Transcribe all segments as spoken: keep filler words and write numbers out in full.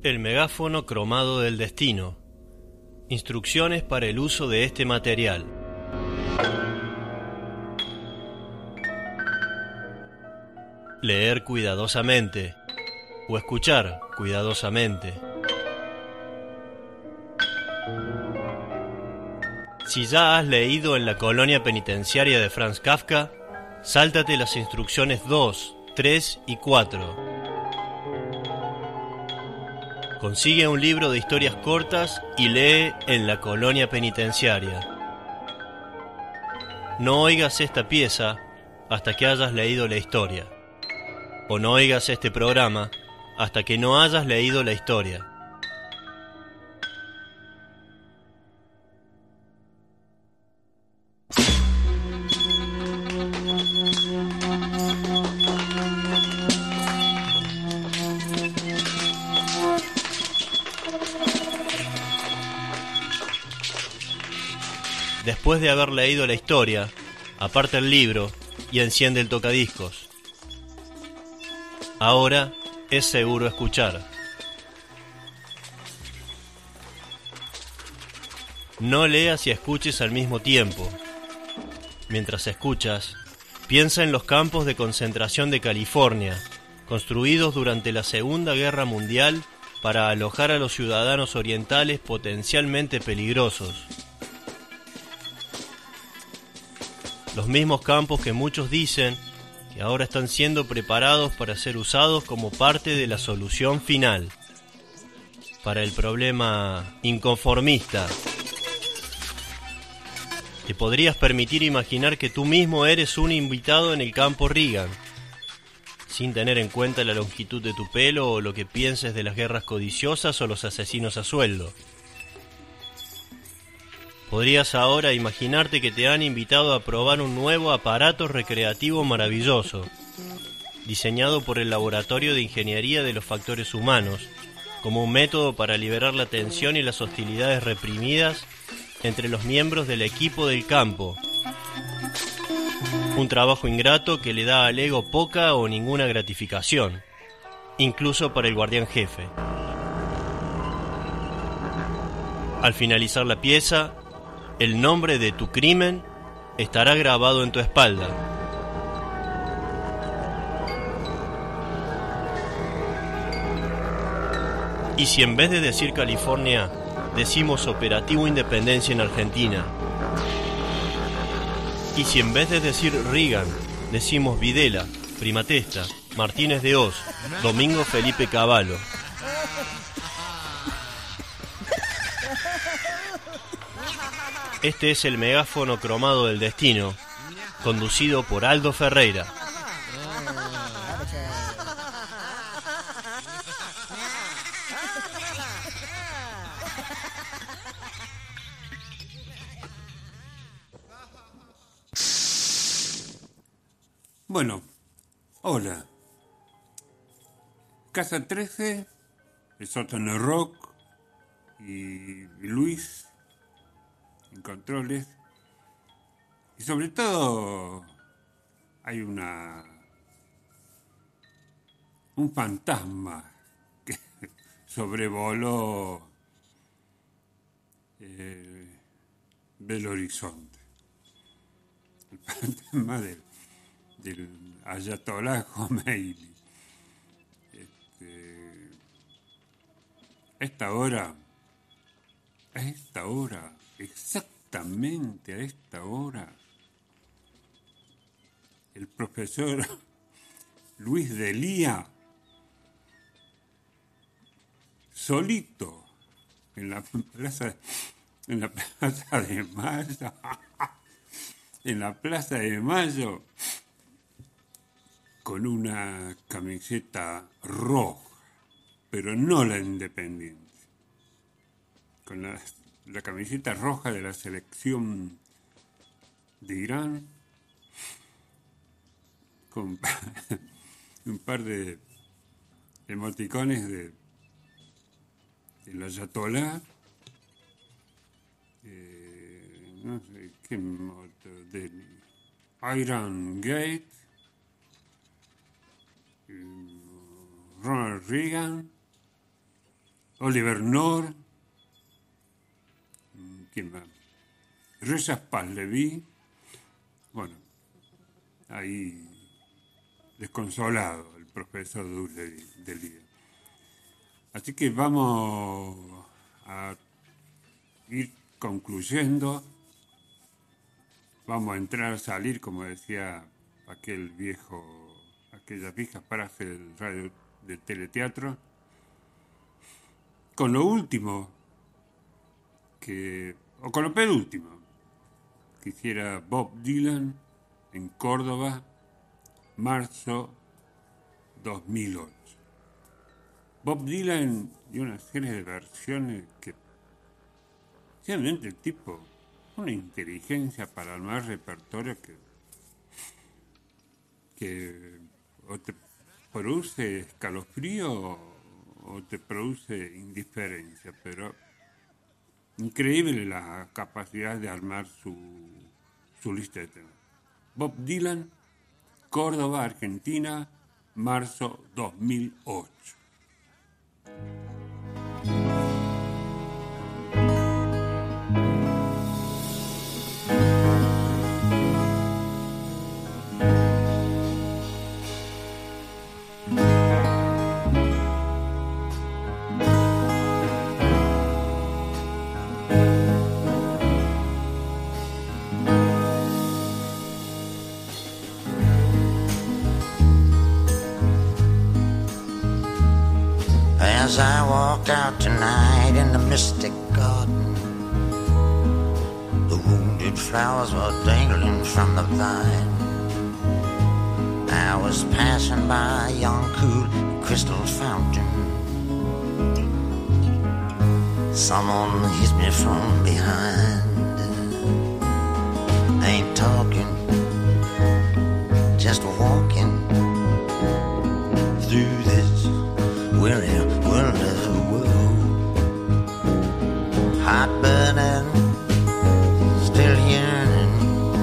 El megáfono cromado del destino. Instrucciones para el uso de este material. Leer cuidadosamente o escuchar cuidadosamente. Si ya has leído En la colonia penitenciaria de Franz Kafka, sáltate las instrucciones dos, tres y cuatro. Consigue un libro de historias cortas y lee En la colonia penitenciaria. No oigas esta pieza hasta que hayas leído la historia. O no oigas este programa hasta que no hayas leído la historia. Después de haber leído la historia, aparta el libro y enciende el tocadiscos. Ahora es seguro escuchar. No leas y escuches al mismo tiempo. Mientras escuchas, piensa en los campos de concentración de California, construidos durante la Segunda Guerra Mundial para alojar a los ciudadanos orientales potencialmente peligrosos. Los mismos campos que muchos dicen que ahora están siendo preparados para ser usados como parte de la solución final para el problema inconformista. Te podrías permitir imaginar que tú mismo eres un invitado en el campo Reagan, sin tener en cuenta la longitud de tu pelo o lo que pienses de las guerras codiciosas o los asesinos a sueldo. Podrías ahora imaginarte que te han invitado a probar un nuevo aparato recreativo maravilloso, diseñado por el Laboratorio de Ingeniería de los Factores Humanos, como un método para liberar la tensión y las hostilidades reprimidas entre los miembros del equipo del campo. Un trabajo ingrato que le da al ego poca o ninguna gratificación, incluso para el guardián jefe. Al finalizar la pieza, el nombre de tu crimen estará grabado en tu espalda. Y si en vez de decir California, decimos Operativo Independencia en Argentina. Y si en vez de decir Reagan, decimos Videla, Primatesta, Martínez de Hoz, Domingo Felipe Cavallo. Este es el megáfono cromado del destino, conducido por Aldo Ferreira. Bueno, hola. Casa trece, el sótano rock y Luis en controles. Y sobre todo hay una un fantasma que sobrevoló eh, Belo Horizonte. El fantasma del, del Ayatollah Khomeini. Este, a esta hora, a esta hora, exactamente a esta hora, el profesor Luis Delía, solito, en la plaza, en la plaza de Mayo, en la plaza de Mayo, con una camiseta roja, pero no la Independiente, con la, la camiseta roja de la selección de Irán, con un par de emoticones de, de la Ayatollah, eh, no sé qué moto, de Iron Gate, Ronald Reagan, Oliver North, ¿quién más? Reza Pahlaví, bueno, ahí desconsolado el profesor del día. Así que vamos a ir concluyendo, vamos a entrar a salir, como decía aquel viejo, aquella vieja frase del radio del teleteatro, con lo último que, o con lo penúltimo, que hiciera Bob Dylan en Córdoba, marzo dos mil ocho. Bob Dylan dio una serie de versiones que realmente el tipo, una inteligencia para armar repertorio que, que o te produce escalofrío o, o te produce indiferencia, pero increíble la capacidad de armar su, su lista de temas. Bob Dylan, Córdoba, Argentina, marzo dos mil ocho. As I walked out tonight in the mystic garden, the wounded flowers were dangling from the vine. I was passing by a young cool crystal fountain. Someone hit me from behind. Ain't talking, just walking through this weary world of woe. Heart burning, still yearning.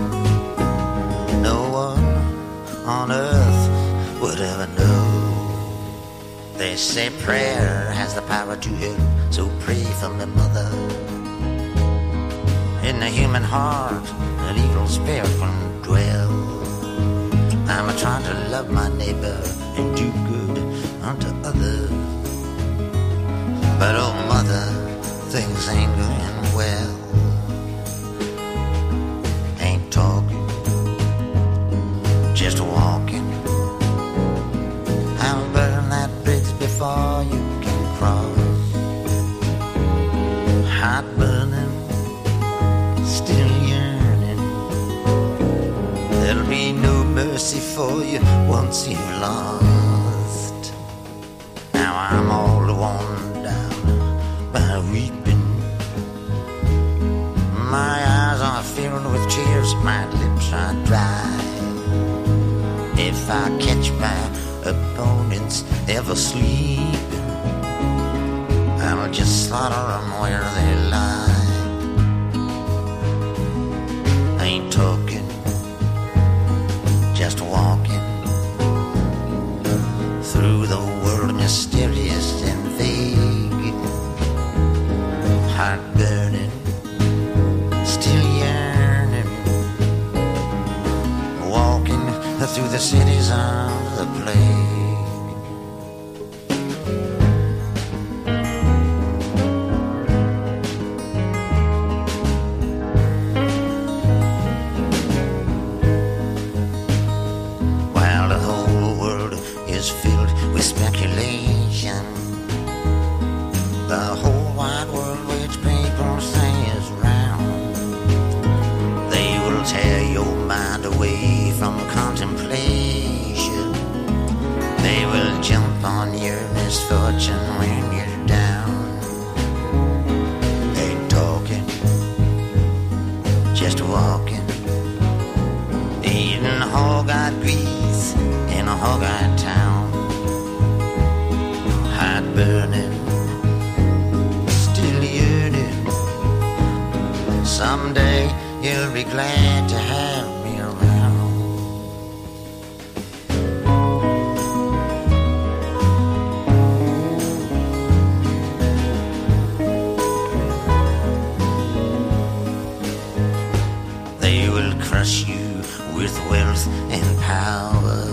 No one on earth would ever know. They say prayer has the power to heal, so pray for my mother. In the human heart, an evil spirit can dwell. I'm trying to love my neighbor and do good unto others. But oh mother, things ain't going well. Ain't talking, just walking. I'll burn that bridge before you can cross. Heart burning, still yearning. There'll be no mercy for you once you've lost. Now I'm all worn down by weeping. My eyes are filled with tears, my lips are dry. If I catch my opponents ever sleeping, I'll just slaughter them where they lie. Ain't talking, just walking through the world, mysterious and vague. Heart burning, still yearning. Walking through the cities of the plague. Speculation. The whole wide world which people say is round. They will tear your mind away from contemplation. They will jump on your misfortune when you're down. Ain't talking, just walking. Eating hog-eyed grease in a hog-eyed town. Heart burning, still yearning. Someday you'll be glad to have me around. power.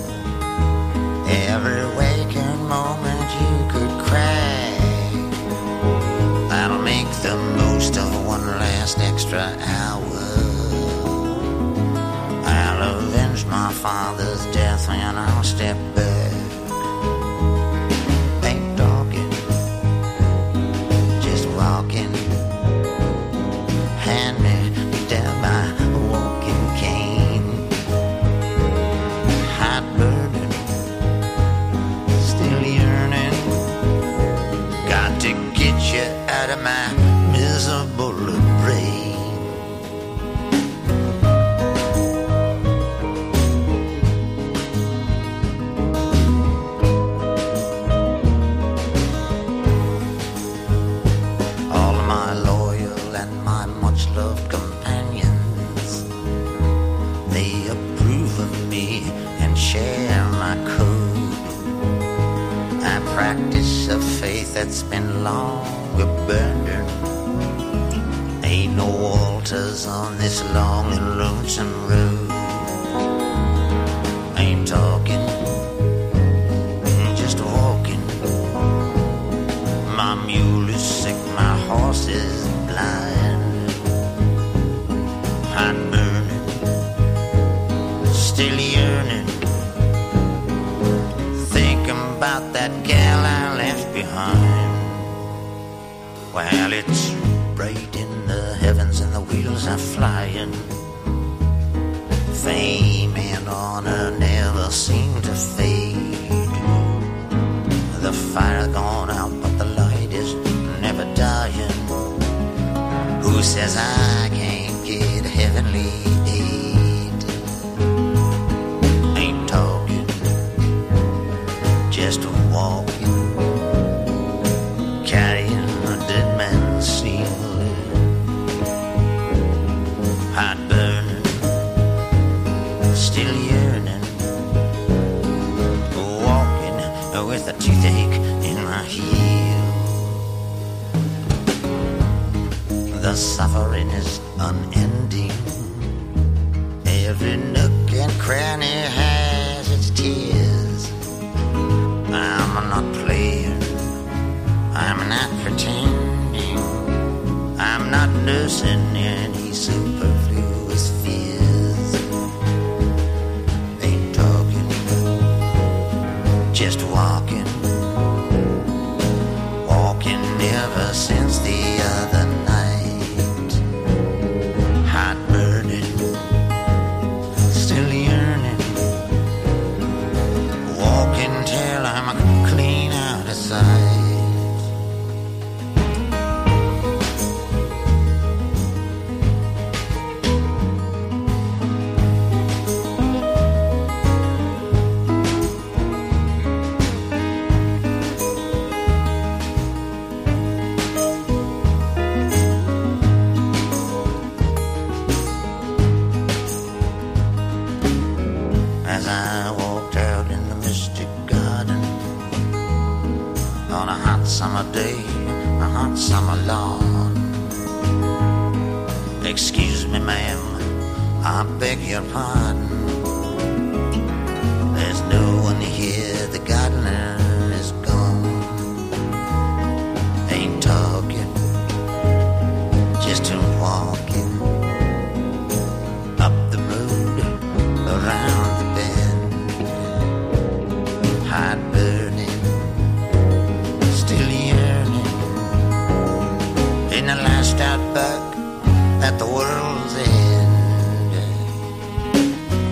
Every waking moment you could crack. I'll make the most of one last extra hour. I'll avenge my father's death and I'll step back. Ain't talking, just walking. Hand me down my walking cane. Hot burning, still yearning. Got to get you out of my miserable brain. That's been long abandoned. Ain't no altars on this long and lonesome road. Ain't talking, just walking. My mule is sick, my horse is blind. I'm burning, still yearning. Thinking about that gal I left behind. Well, it's bright in the heavens and the wheels are flying. Fame and honor never seem to fade. The fire's gone out, but the light is never dying. Who says I can't get heavenly aid? Ain't talking, just walking. Carrying dead man's seal. Hot burning, still yearning. Walking with a toothache in my heel. The suffering is unending. Every nook and cranny has its tears. I'm not playing, I'm not pretending, I'm not nursing any superfluous fears. Ain't talking, just walking. Walking ever since the other night. Hot burning, still yearning. Walking till I'm clean out of sight. Summer day, a hot summer lawn. Excuse me, ma'am, I beg your pardon. There's no one here, the gardener is gone. Ain't talking, just walking up the road, around the bend. Hot burning, still yearning. In the last outback at the world's end.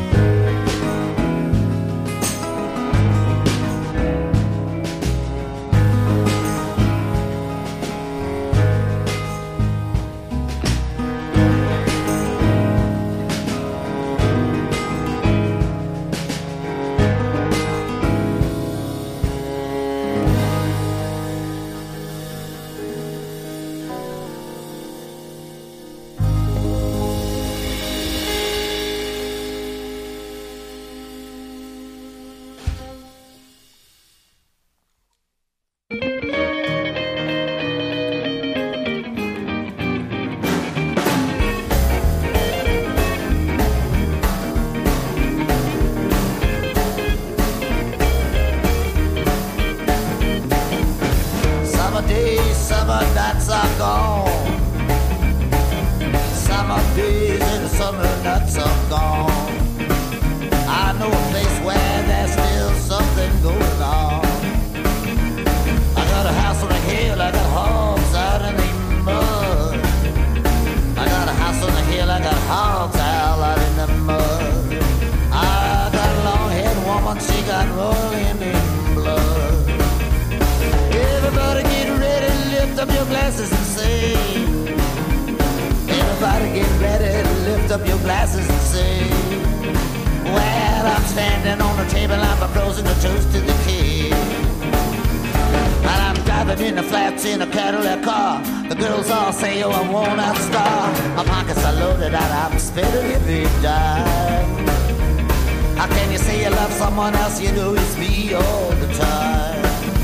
got rolling in blood. Everybody get ready, lift up your glasses and sing. Everybody get ready, lift up your glasses and sing. Well, I'm standing on the table, I'm proposing a toast to the king. And I'm driving in the flats in a Cadillac car. The girls all say, oh, I want a star. My pockets are loaded and I'm spending every dime. How can you say you love someone else? You know it's me all the time.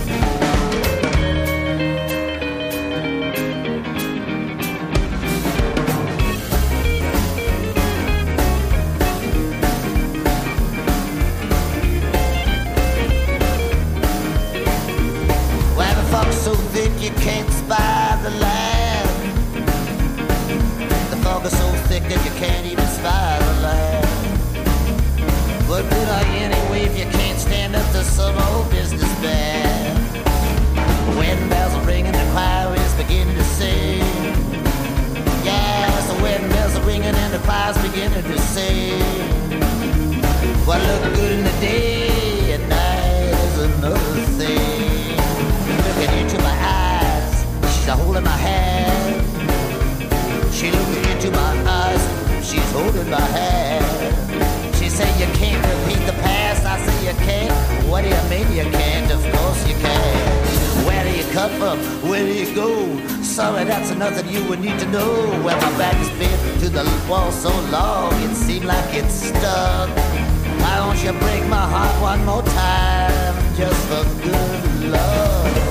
Well, the fog's so thick you can't spy the land. The fog is so thick that you can't even spy the land. What good are you anyway if you can't stand up to some old businessman? The wedding bells are ringing, the choir is beginning to sing. Yes, the wedding bells are ringing and the choir's beginning to sing. What look good in the day at night is another thing. Looking into my eyes, she's holding my hand. She looking into my eyes, she's holding my hand. She say you can't repeat the past, I say you can't. What do you mean you can't? Of course you can. Where do you come from? Where do you go? Sorry, that's nothing you would need to know. Well, my back has been to the wall so long, it seemed like it's stuck. Why don't you break my heart one more time, just for good love?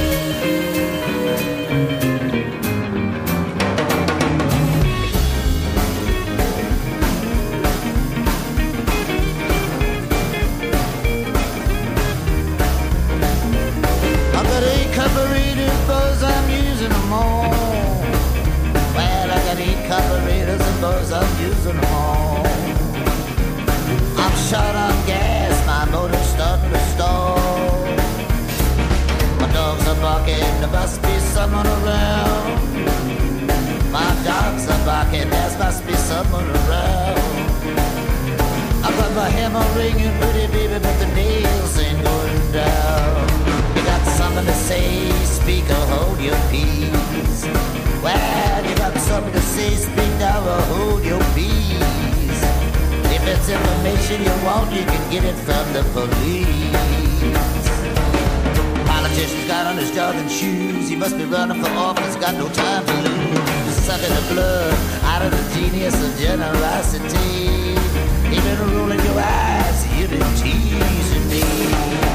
Carburetors, buzz, I'm using them all. Well, I got eight carburetors and buzz, I'm using them all. I'm short on gas, my motor's starting to stall. My dogs are barking, there must be someone around. My dogs are barking, there must be someone around. I got my hammer ringing, pretty baby, but the nails ain't going down. Something to say, speaker, hold your peace. Well, you got something to say, speak now or hold your peace. If it's information you want, you can get it from the police. Politician's got on his jogging shoes, he must be running for office, got no time to lose. Sucking the blood out of the genius of generosity. Even rolling your eyes, you've been teasing me.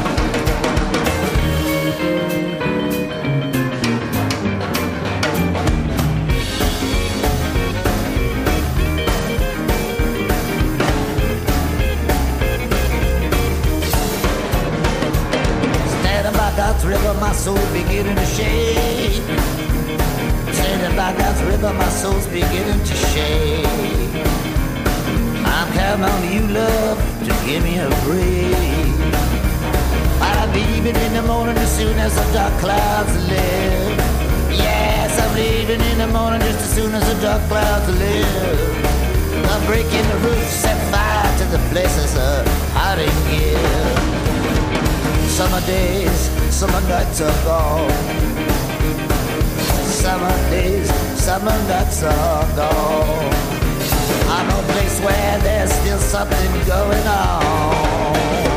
Standing by God's river, my soul beginning to shake. Standing by God's river, my soul's beginning to shake. I'm counting on you, love, to give me a break. I'm leaving in the morning as soon as the dark clouds lift. Yes, I'm leaving in the morning just as soon as the dark clouds lift. I'm breaking the roof, set fire to the places of hiding here. Summer days, summer nights are gone. Summer days, summer nights are gone. I know a place where there's still something going on.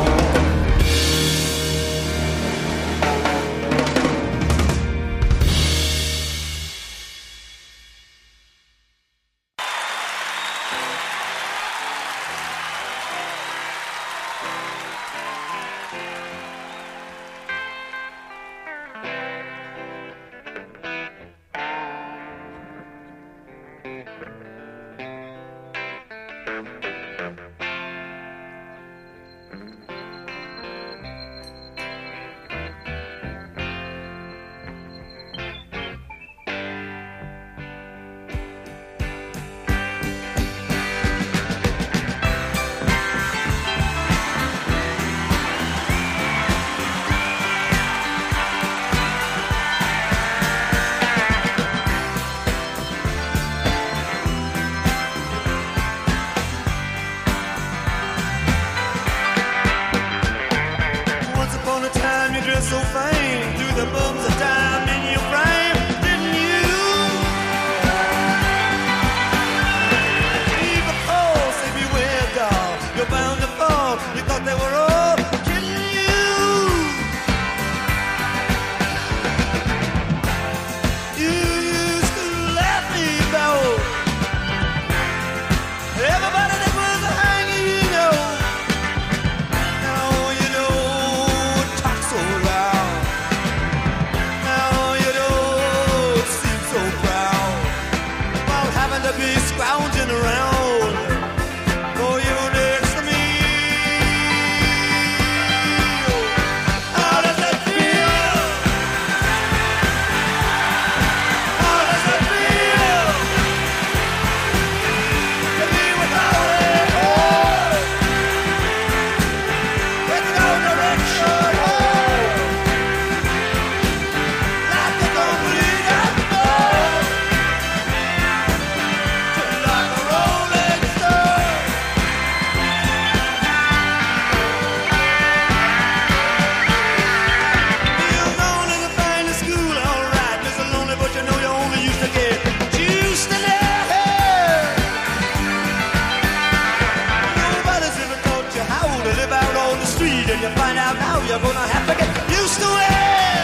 you find out now, you're gonna have to get used to it.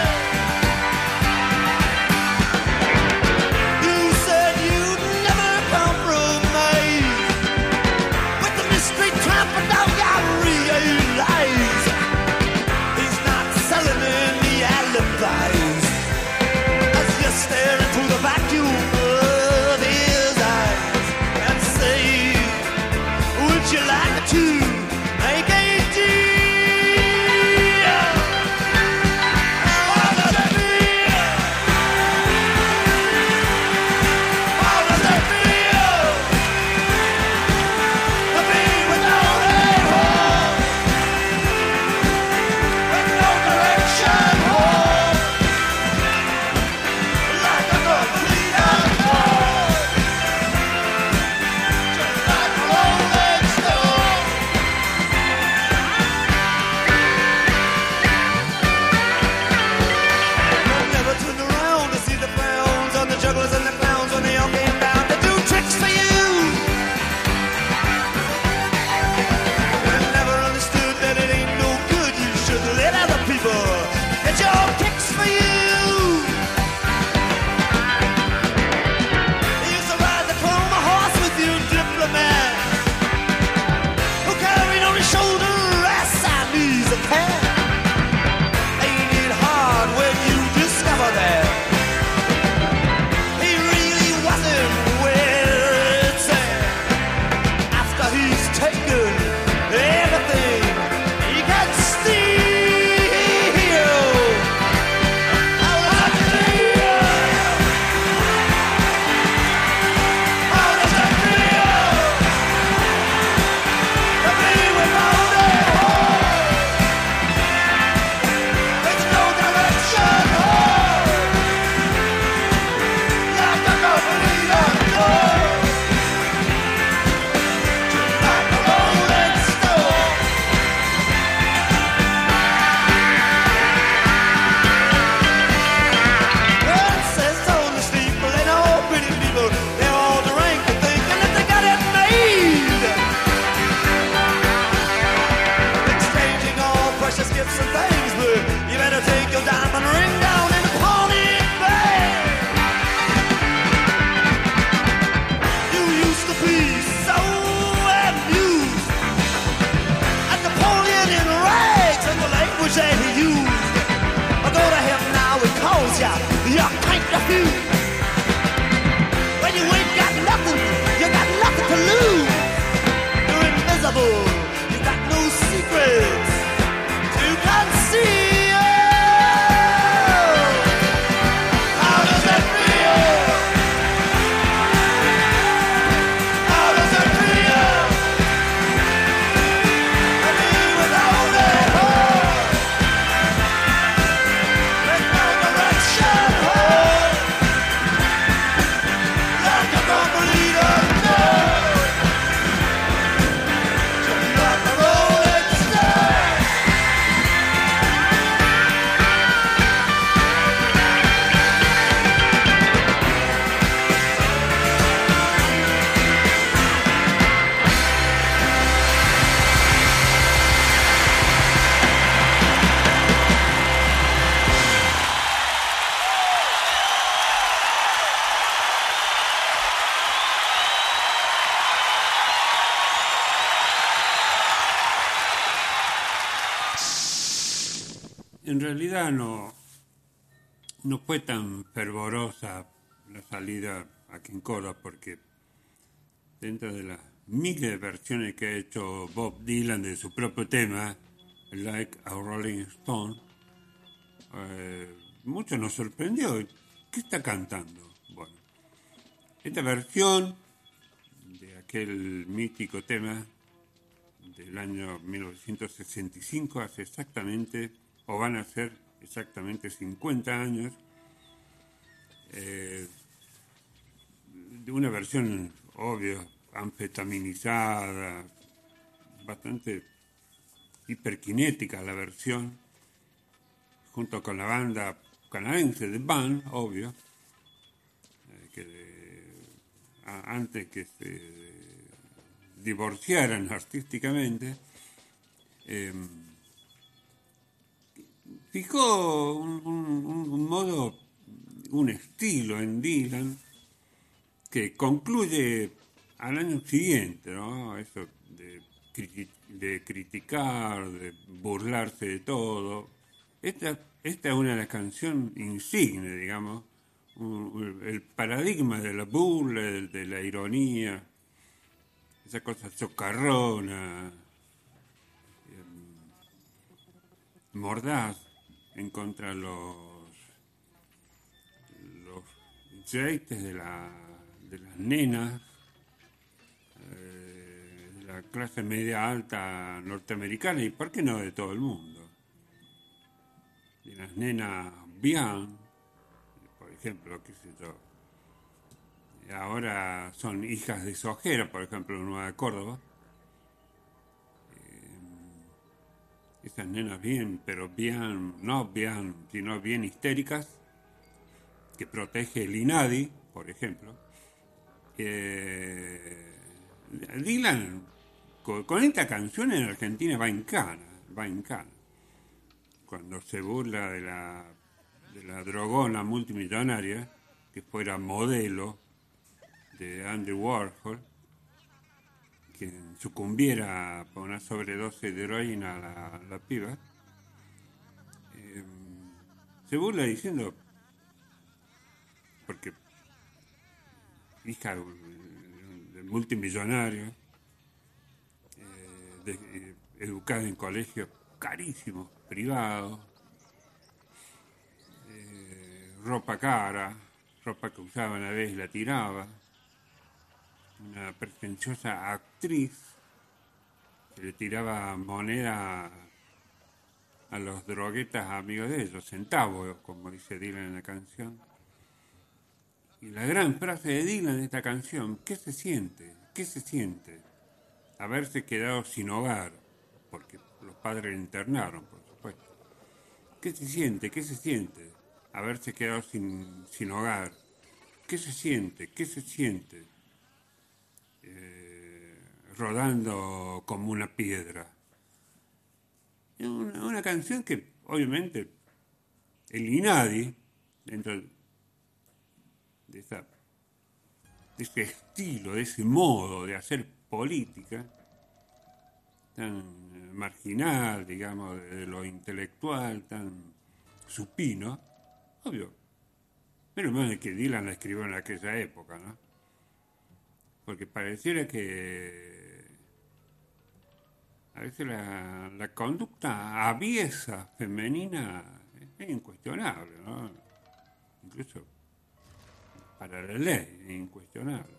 You said you'd never compromise with the mystery tramp, but now you realize he's not selling any alibis as you stare into the vacuum of his eyes and say, would you like to make a deal? How does it feel? How does it feel to be without a home, with no direction home, like a complete unknown, just like a rolling stone? You'll never turn around to see the frowns on the jugglers and the clowns when they all came down to do tricks for you. You never understood that it ain't no good. You should let other people get your kicks for you. He used to ride the chrome horse with you, diplomat, who carried on his shoulder a Siamese cat. Ain't it hard when you discover that he really wasn't where it's at after he's taken everything he can steal? How does it feel? How does it feel to be without a home, with no direction home, like a complete unknown, just like a rolling stone? Princess on the steeple and all pretty people, they're all drink and thinking that they got it made, exchanging all precious gifts and things, but you better take your diamond ring down and pawn it back. You used to be so amused at Napoleon in rags and the language that he used. Go to him now, it calls ya, you can't refuse. When you ain't got nothing, you got nothing to lose. You're invisible, you got no secrets to conceal. How does it feel? How does it feel to be without a home, with no direction home, like a complete unknown, just like a rolling stone? En realidad no, no fue tan fervorosa la salida aquí en Córdoba, porque dentro de las miles de versiones que ha hecho Bob Dylan de su propio tema, Like a Rolling Stone, eh, mucho nos sorprendió. ¿Qué está cantando? Bueno, esta versión de aquel mítico tema del año mil novecientos sesenta y cinco, hace exactamente, o van a ser exactamente cincuenta años, eh, de una versión, obvio, anfetaminizada, bastante hiperkinética la versión, junto con la banda canadiense de Band, obvio, eh, que de, a, antes que se divorciaran artísticamente, eh, fijó un, un, un modo, un estilo en Dylan que concluye al año siguiente, ¿no? Eso de, criti- de criticar, de burlarse de todo. Esta, esta es una de las canciones insignes, digamos, un- el paradigma de la burla, de, de la ironía, esa cosa socarrona, mordaz en contra de los los yates de la de las nenas eh, de la clase media alta norteamericana y por qué no de todo el mundo, de las nenas bien, por ejemplo, qué sé yo, y ahora son hijas de Sojera, por ejemplo, en Nueva Córdoba. Esas nenas bien, pero bien, no bien, sino bien histéricas, que protege el INADI, por ejemplo. Eh, Dylan, con, con esta canción en Argentina va en cana, va en cana. Cuando se burla de la, de la drogona multimillonaria, que fuera modelo de Andy Warhol, que sucumbiera por una sobredosis de heroína a la, a la piba, eh, se burla diciendo, porque hija de, de multimillonario, eh, de, eh, educada en colegios carísimos, privados, eh, ropa cara, ropa que usaba una vez y la tiraba, una pretenciosa actriz que le tiraba moneda a los droguetas amigos de ellos, centavos, como dice Dylan en la canción. Y la gran frase de Dylan en esta canción, ¿qué se siente? ¿Qué se siente? Haberse quedado sin hogar, porque los padres le internaron, por supuesto. ¿Qué se siente? ¿Qué se siente? Haberse quedado sin, sin hogar. ¿Qué se siente? ¿Qué se siente? Eh, rodando como una piedra. Es una, una canción que, obviamente, el INADI, dentro de, esa, de ese estilo, de ese modo de hacer política, tan marginal, digamos, de lo intelectual, tan supino, obvio. Menos mal de que Dylan la escribió en aquella época, ¿no? Porque pareciera que a veces la, la conducta aviesa femenina es incuestionable, ¿no? Incluso para la ley es incuestionable.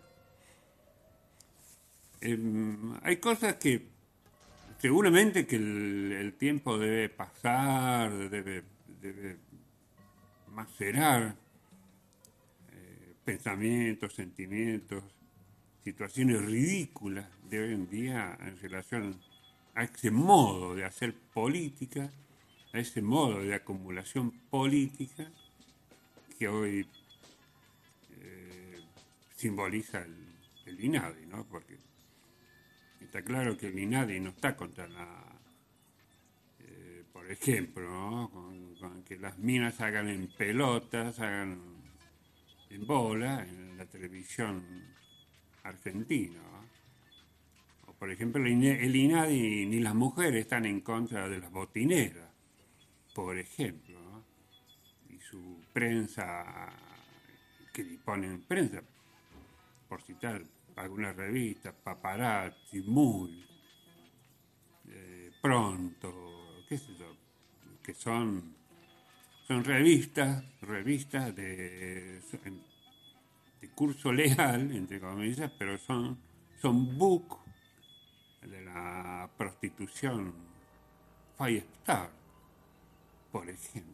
Eh, hay cosas que seguramente que el, el tiempo debe pasar, debe, debe macerar eh, pensamientos, sentimientos, situaciones ridículas de hoy en día en relación a ese modo de hacer política, a ese modo de acumulación política que hoy eh, simboliza el, el INADI, ¿no? Porque está claro que el INADI no está contra la, eh, por ejemplo, ¿no? con, con que las minas hagan en pelotas, hagan en bola en la televisión argentina, ¿no? O por ejemplo el INADI ni las mujeres están en contra de las botineras, por ejemplo, ¿no? Y su prensa, que disponen prensa, por citar algunas revistas, Paparazzi, Muy, eh, Pronto, qué sé yo, que son, son revistas, revistas de, de curso legal, entre comillas, pero son, son book de la prostitución Five Star, por ejemplo.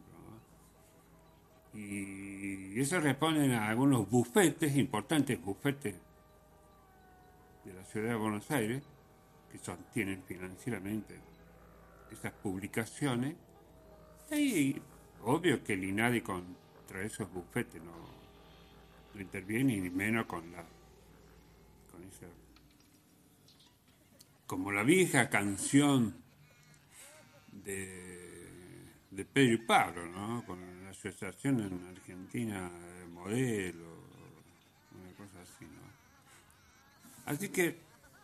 Y eso responden a algunos bufetes, importantes bufetes de la ciudad de Buenos Aires, que sostienen financieramente esas publicaciones. Y obvio que el INADI contra esos bufetes no, no interviene, ni menos con la con esa, como la vieja canción de de Pedro y Pablo, ¿no? Con la asociación en Argentina de modelo, una cosa así, ¿no? Así que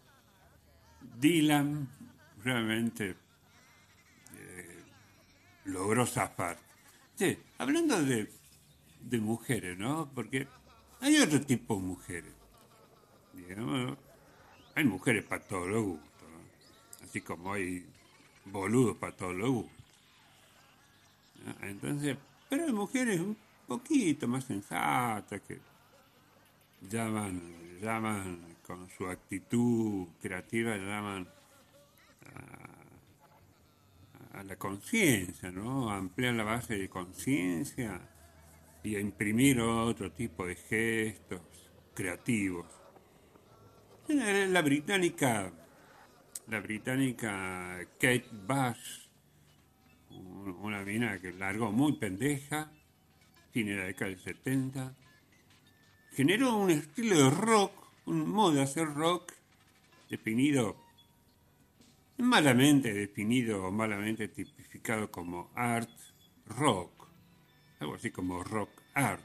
Dylan realmente eh, logró zafar. Sí, hablando de, de mujeres, ¿no? Porque hay otro tipo de mujeres. Digamos, hay mujeres para todos los gustos, ¿no? Así como hay boludos para todos los gustos. ¿No? Entonces, pero hay mujeres un poquito más sensatas que llaman, llaman con su actitud creativa, llaman a, a la conciencia, ¿no? A ampliar la base de conciencia y a imprimir otro tipo de gestos creativos. La británica, la británica Kate Bush, una mina que largó muy pendeja, fin de la década del setenta, generó un estilo de rock, un modo de hacer rock definido, malamente definido o malamente tipificado como art rock, algo así como rock art.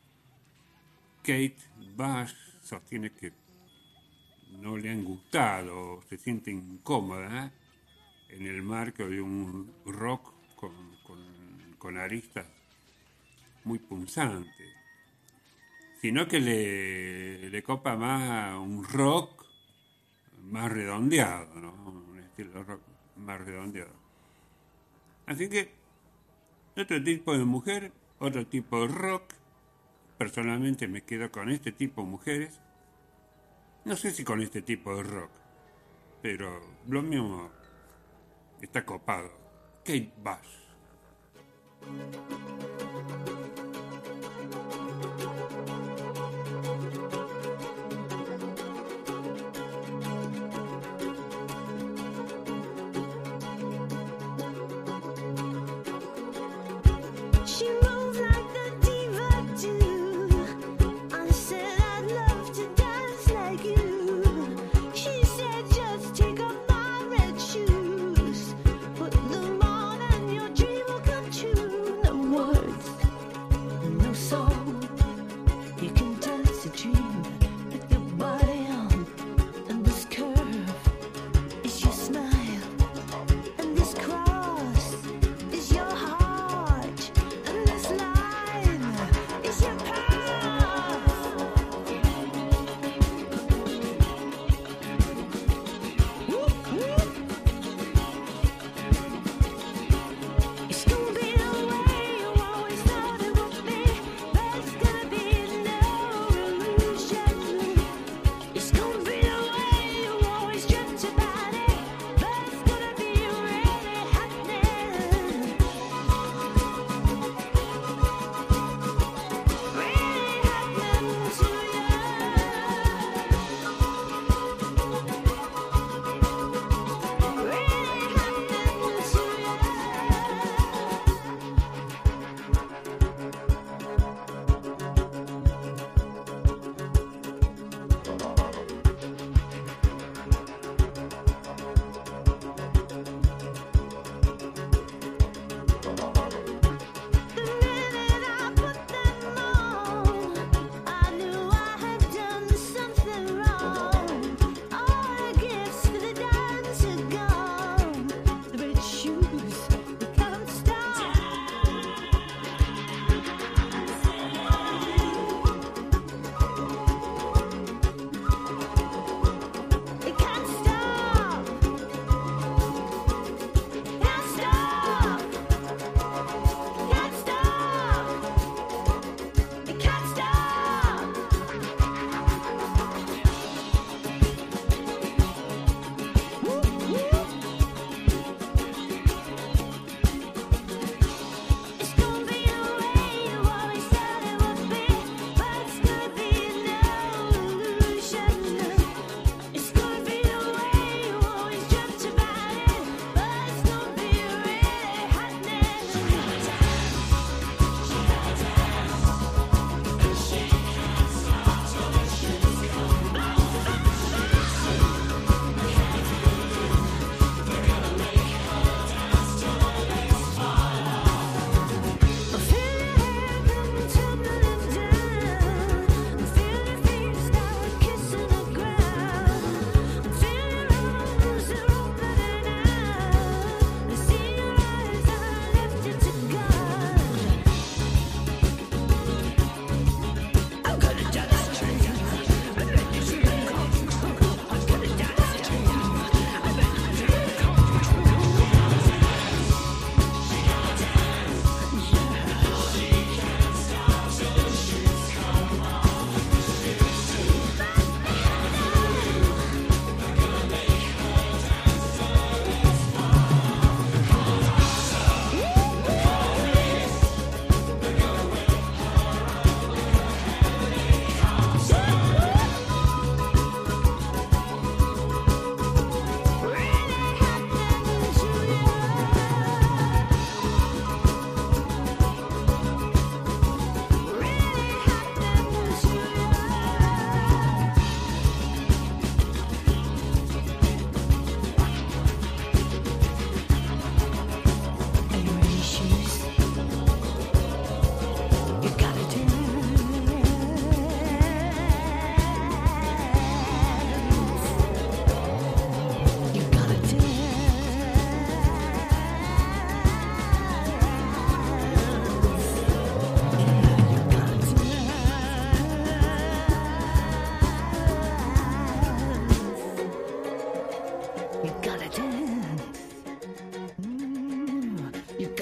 Kate Bush sostiene que no le han gustado, se siente incómoda en el marco de un rock con, con, con aristas muy punzantes, sino que le, le copa más un rock más redondeado, ¿no? Un estilo de rock más redondeado. Así que otro tipo de mujer, otro tipo de rock. Personalmente me quedo con este tipo de mujeres. No sé si con este tipo de rock, pero lo mismo está copado. Kate Bush. Shoes, put them on and your dream will come true. No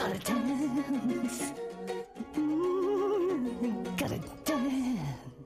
Gotta dance. Mm, gotta dance.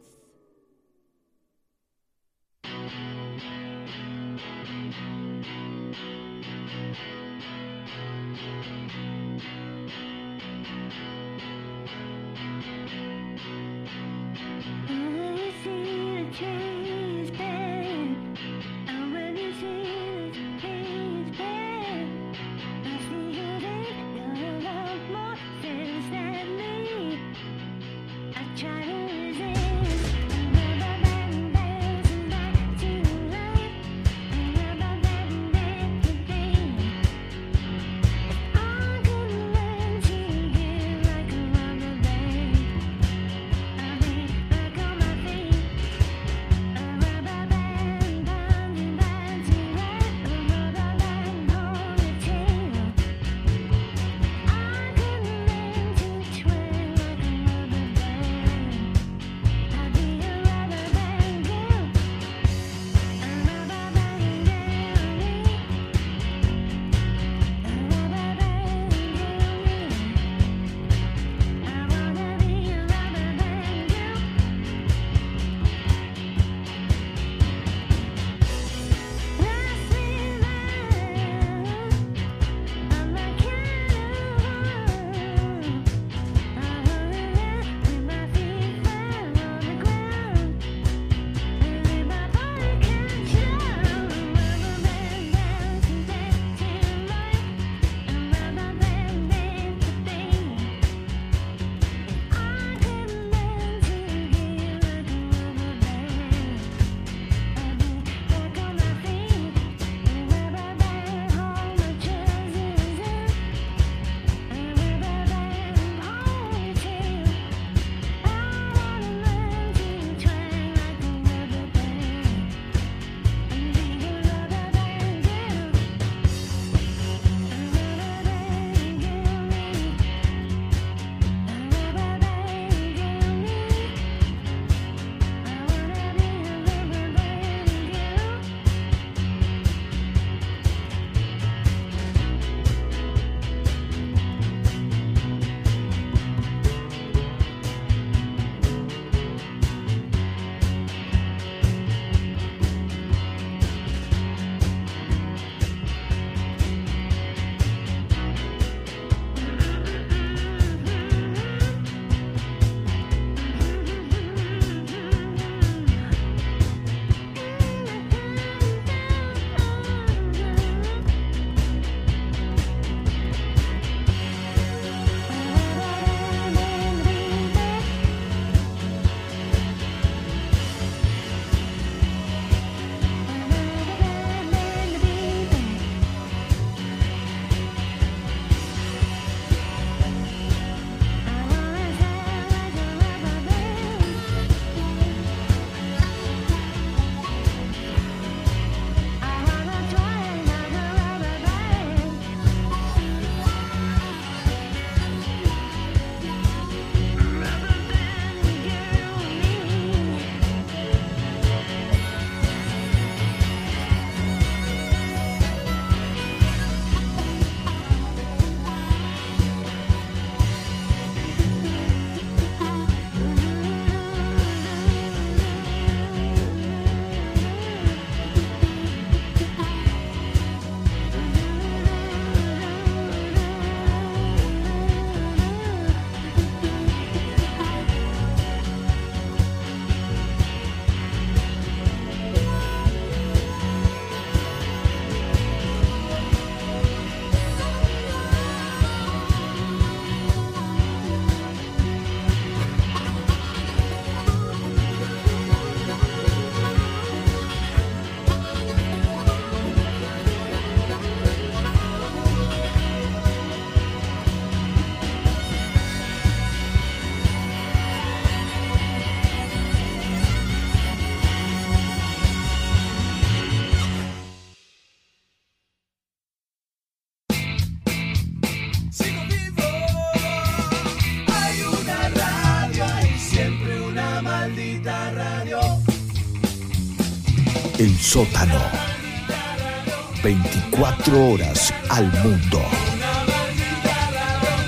El sótano. veinticuatro horas al mundo.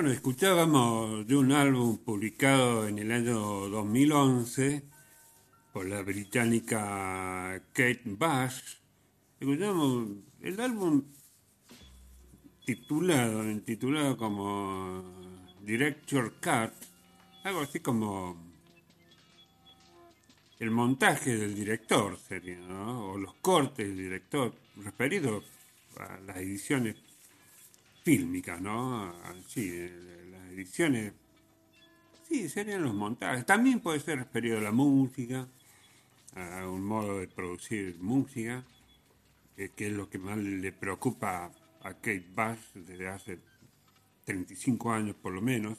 Bueno, escuchábamos de un álbum publicado en el año dos mil once por la británica Kate Bush. Escuchamos el álbum titulado, intitulado como Director Cut, algo así como el montaje del director sería, ¿no? O los cortes del director, referido a las ediciones fílmicas, ¿no? Sí, las ediciones, sí, serían los montajes. También puede ser referido a la música, a un modo de producir música, eh, que es lo que más le preocupa a Kate Bush desde hace treinta y cinco años por lo menos.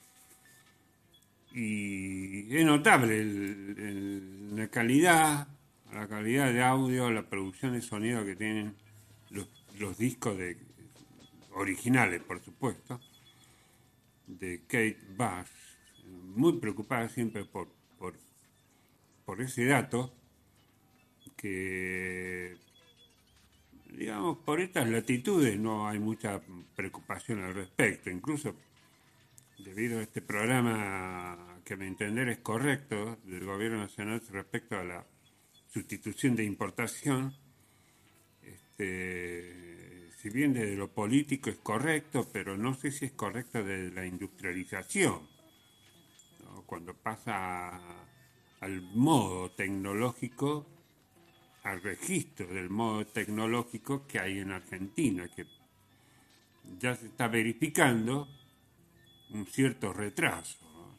Y es notable el, el, la calidad, la calidad de audio, la producción de sonido que tienen los, los discos de originales, por supuesto, de Kate Bush. Muy preocupada siempre por, por, por ese dato, que, digamos, por estas latitudes no hay mucha preocupación al respecto. Incluso debido a este programa, que a mi entender es correcto, del Gobierno Nacional respecto a la sustitución de importación, este... si bien desde lo político es correcto, pero no sé si es correcto desde la industrialización, ¿no? Cuando pasa al modo tecnológico, al registro del modo tecnológico que hay en Argentina, que ya se está verificando un cierto retraso, ¿no?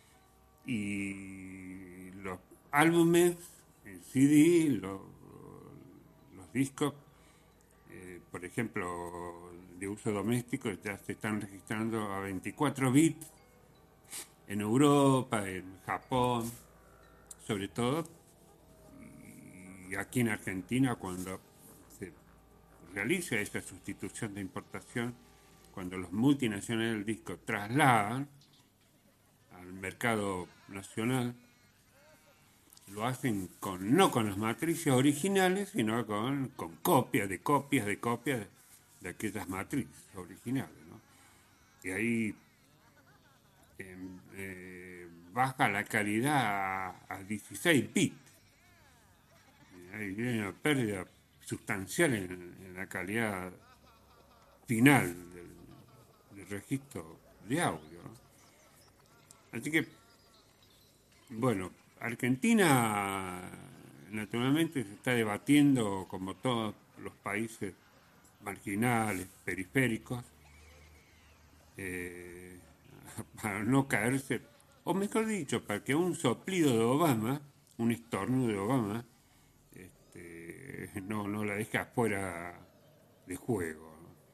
Y los álbumes, el C D, los, los discos, por ejemplo, de uso doméstico, ya se están registrando a veinticuatro bits en Europa, en Japón, sobre todo, y aquí en Argentina, cuando se realiza esta sustitución de importación, cuando los multinacionales del disco trasladan al mercado nacional, lo hacen con, no con las matrices originales, sino con, con copias de copias de copias de, de aquellas matrices originales, ¿no? Y ahí eh, eh, baja la calidad a, a dieciséis bits. Hay una pérdida sustancial en, en la calidad final del, del registro de audio, ¿no? Así que, bueno, Argentina naturalmente se está debatiendo, como todos los países marginales, periféricos, eh, para no caerse, o mejor dicho, para que un soplido de Obama, un estornudo de Obama, este, no, no la deje afuera de juego,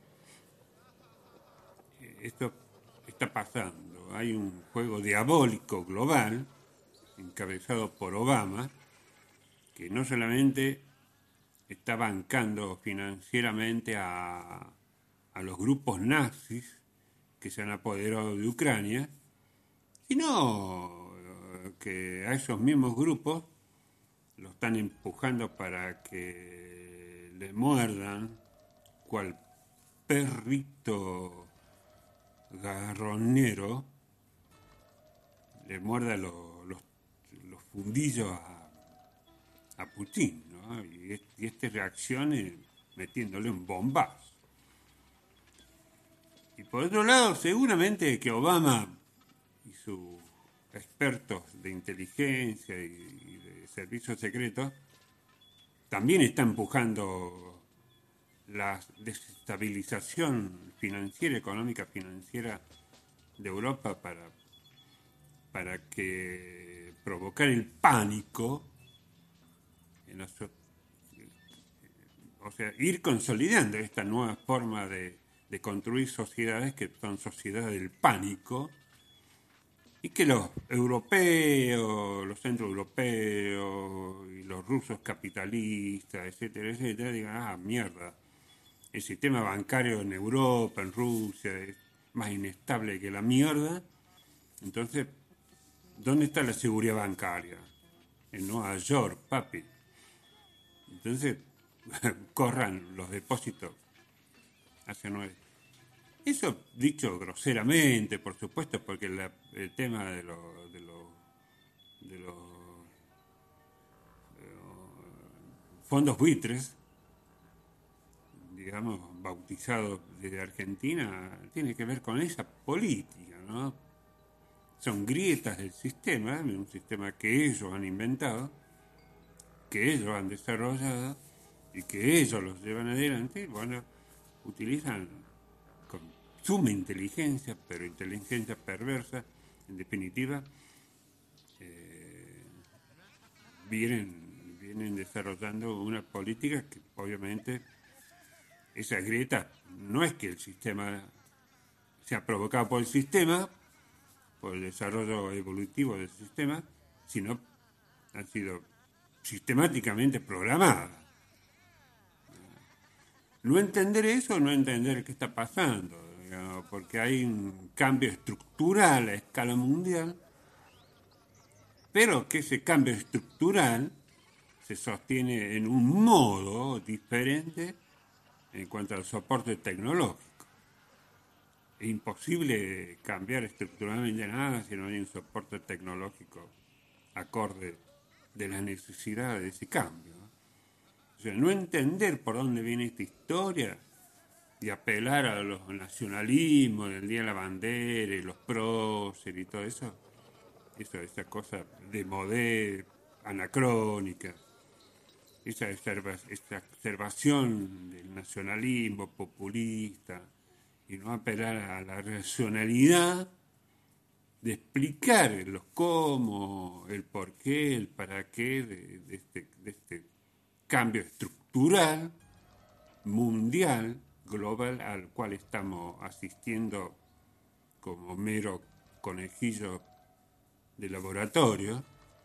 ¿no? Esto está pasando, hay un juego diabólico global, encabezado por Obama, que no solamente está bancando financieramente a, a los grupos nazis que se han apoderado de Ucrania, sino que a esos mismos grupos lo están empujando para que le muerdan cual perrito garronero, le muerda los fundillos a, a Putin, ¿no? Y, es, y este reaccione metiéndole un bombazo. Y por otro lado, seguramente que Obama y sus expertos de inteligencia y, y de servicios secretos también están empujando la desestabilización financiera, económica financiera de Europa para, para que provocar el pánico, en la, o sea, ir consolidando esta nueva forma de, de construir sociedades que son sociedades del pánico, y que los europeos, los centroeuropeos y los rusos capitalistas, etcétera, etcétera, digan, ah, mierda, el sistema bancario en Europa, en Rusia, es más inestable que la mierda. Entonces, ¿dónde está la seguridad bancaria? En Nueva York, papi. Entonces, corran los depósitos hacia Nueva York. Eso dicho groseramente, por supuesto, porque la, el tema de los de los de los eh, fondos buitres, digamos, bautizados desde Argentina, tiene que ver con esa política, ¿no? Son grietas del sistema, un sistema que ellos han inventado, que ellos han desarrollado y que ellos los llevan adelante. Bueno, utilizan con suma inteligencia, pero inteligencia perversa, en definitiva, eh, vienen, vienen desarrollando una política que obviamente esa grieta no es que el sistema sea provocado por el sistema, por el desarrollo evolutivo del sistema, sino han sido sistemáticamente programadas. No entender eso, no entender qué está pasando, digamos, porque hay un cambio estructural a escala mundial, pero que ese cambio estructural se sostiene en un modo diferente en cuanto al soporte tecnológico. Es imposible cambiar estructuralmente nada si no hay un soporte tecnológico acorde de las necesidades de ese cambio, ¿no? O sea, no entender por dónde viene esta historia y apelar a los nacionalismos del Día de la Bandera y los próceres y todo eso, eso esa cosa de modé, anacrónica, esa exacerbación del nacionalismo populista, y no apelar a la racionalidad de explicar los cómo, el por qué, el para qué de, de, este, de este cambio estructural, mundial, global, al cual estamos asistiendo como mero conejillo de laboratorio.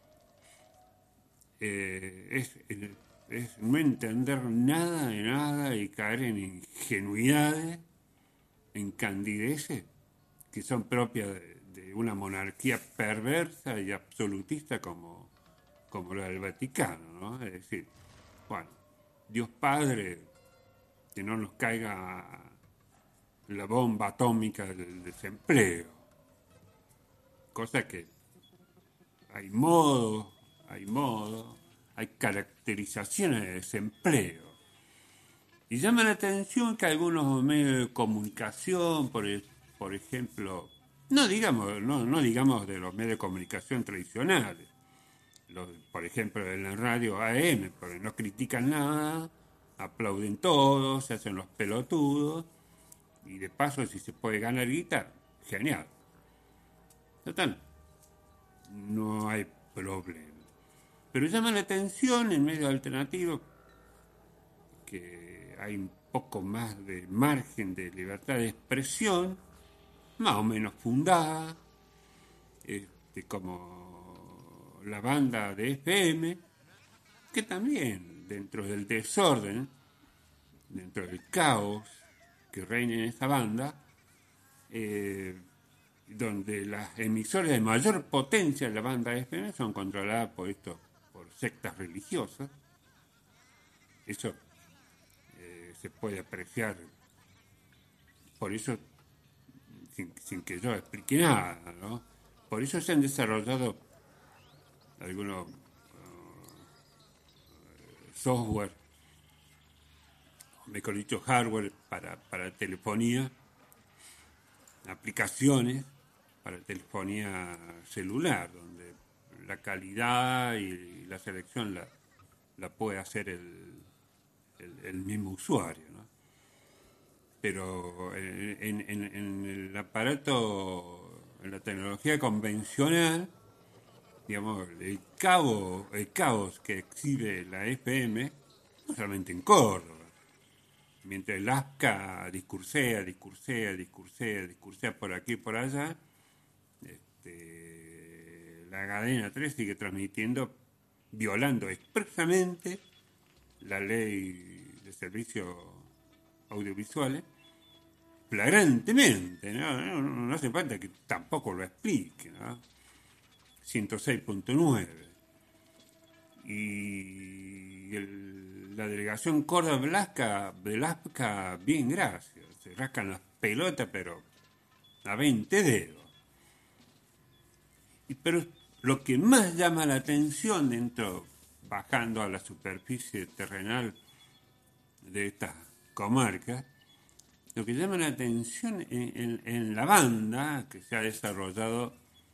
Eh, es, es no entender nada de nada y caer en ingenuidades, en candideces que son propias de, de una monarquía perversa y absolutista como, como la del Vaticano, ¿no? Es decir, bueno, Dios Padre, que no nos caiga la bomba atómica del desempleo, cosa que hay modos, hay modos, hay caracterizaciones de desempleo. Y llama la atención que algunos medios de comunicación, por, el, por ejemplo, no digamos, no, no digamos de los medios de comunicación tradicionales, los, por ejemplo en la radio A M, porque no critican nada, aplauden todos, se hacen los pelotudos, y de paso si se puede ganar guita, genial. Total, no hay problema. Pero llama la atención en medio alternativo que hay un poco más de margen de libertad de expresión, más o menos fundada, este, como la banda de F M, que también dentro del desorden, dentro del caos que reina en esa banda, eh, donde las emisoras de mayor potencia de la banda de F M son controladas por estos, por sectas religiosas. Eso se puede apreciar, por eso, sin, sin que yo explique nada, ¿no? Por eso se han desarrollado algunos uh, software, mejor dicho, hardware para, para telefonía, aplicaciones para telefonía celular, donde la calidad y la selección la, la puede hacer el El, el mismo usuario, ¿no? Pero en, en, en el aparato, en la tecnología convencional, digamos, el caos, el caos que exhibe la F M, no solamente en Córdoba, mientras el A S C A discursea, discursea, discursea, discursea por aquí y por allá, este, la cadena tres sigue transmitiendo, violando expresamente la ley de servicios audiovisuales, flagrantemente, ¿no? No, no, no hace falta que tampoco lo explique, ¿no? ciento seis punto nueve. Y el, la delegación Córdoba Velasca, Velasca, bien, gracias. se rascan las pelotas, pero a veinte dedos. Y, pero lo que más llama la atención dentro, bajando a la superficie terrenal de esta comarca, lo que llama la atención en, en, en la banda que se ha desarrollado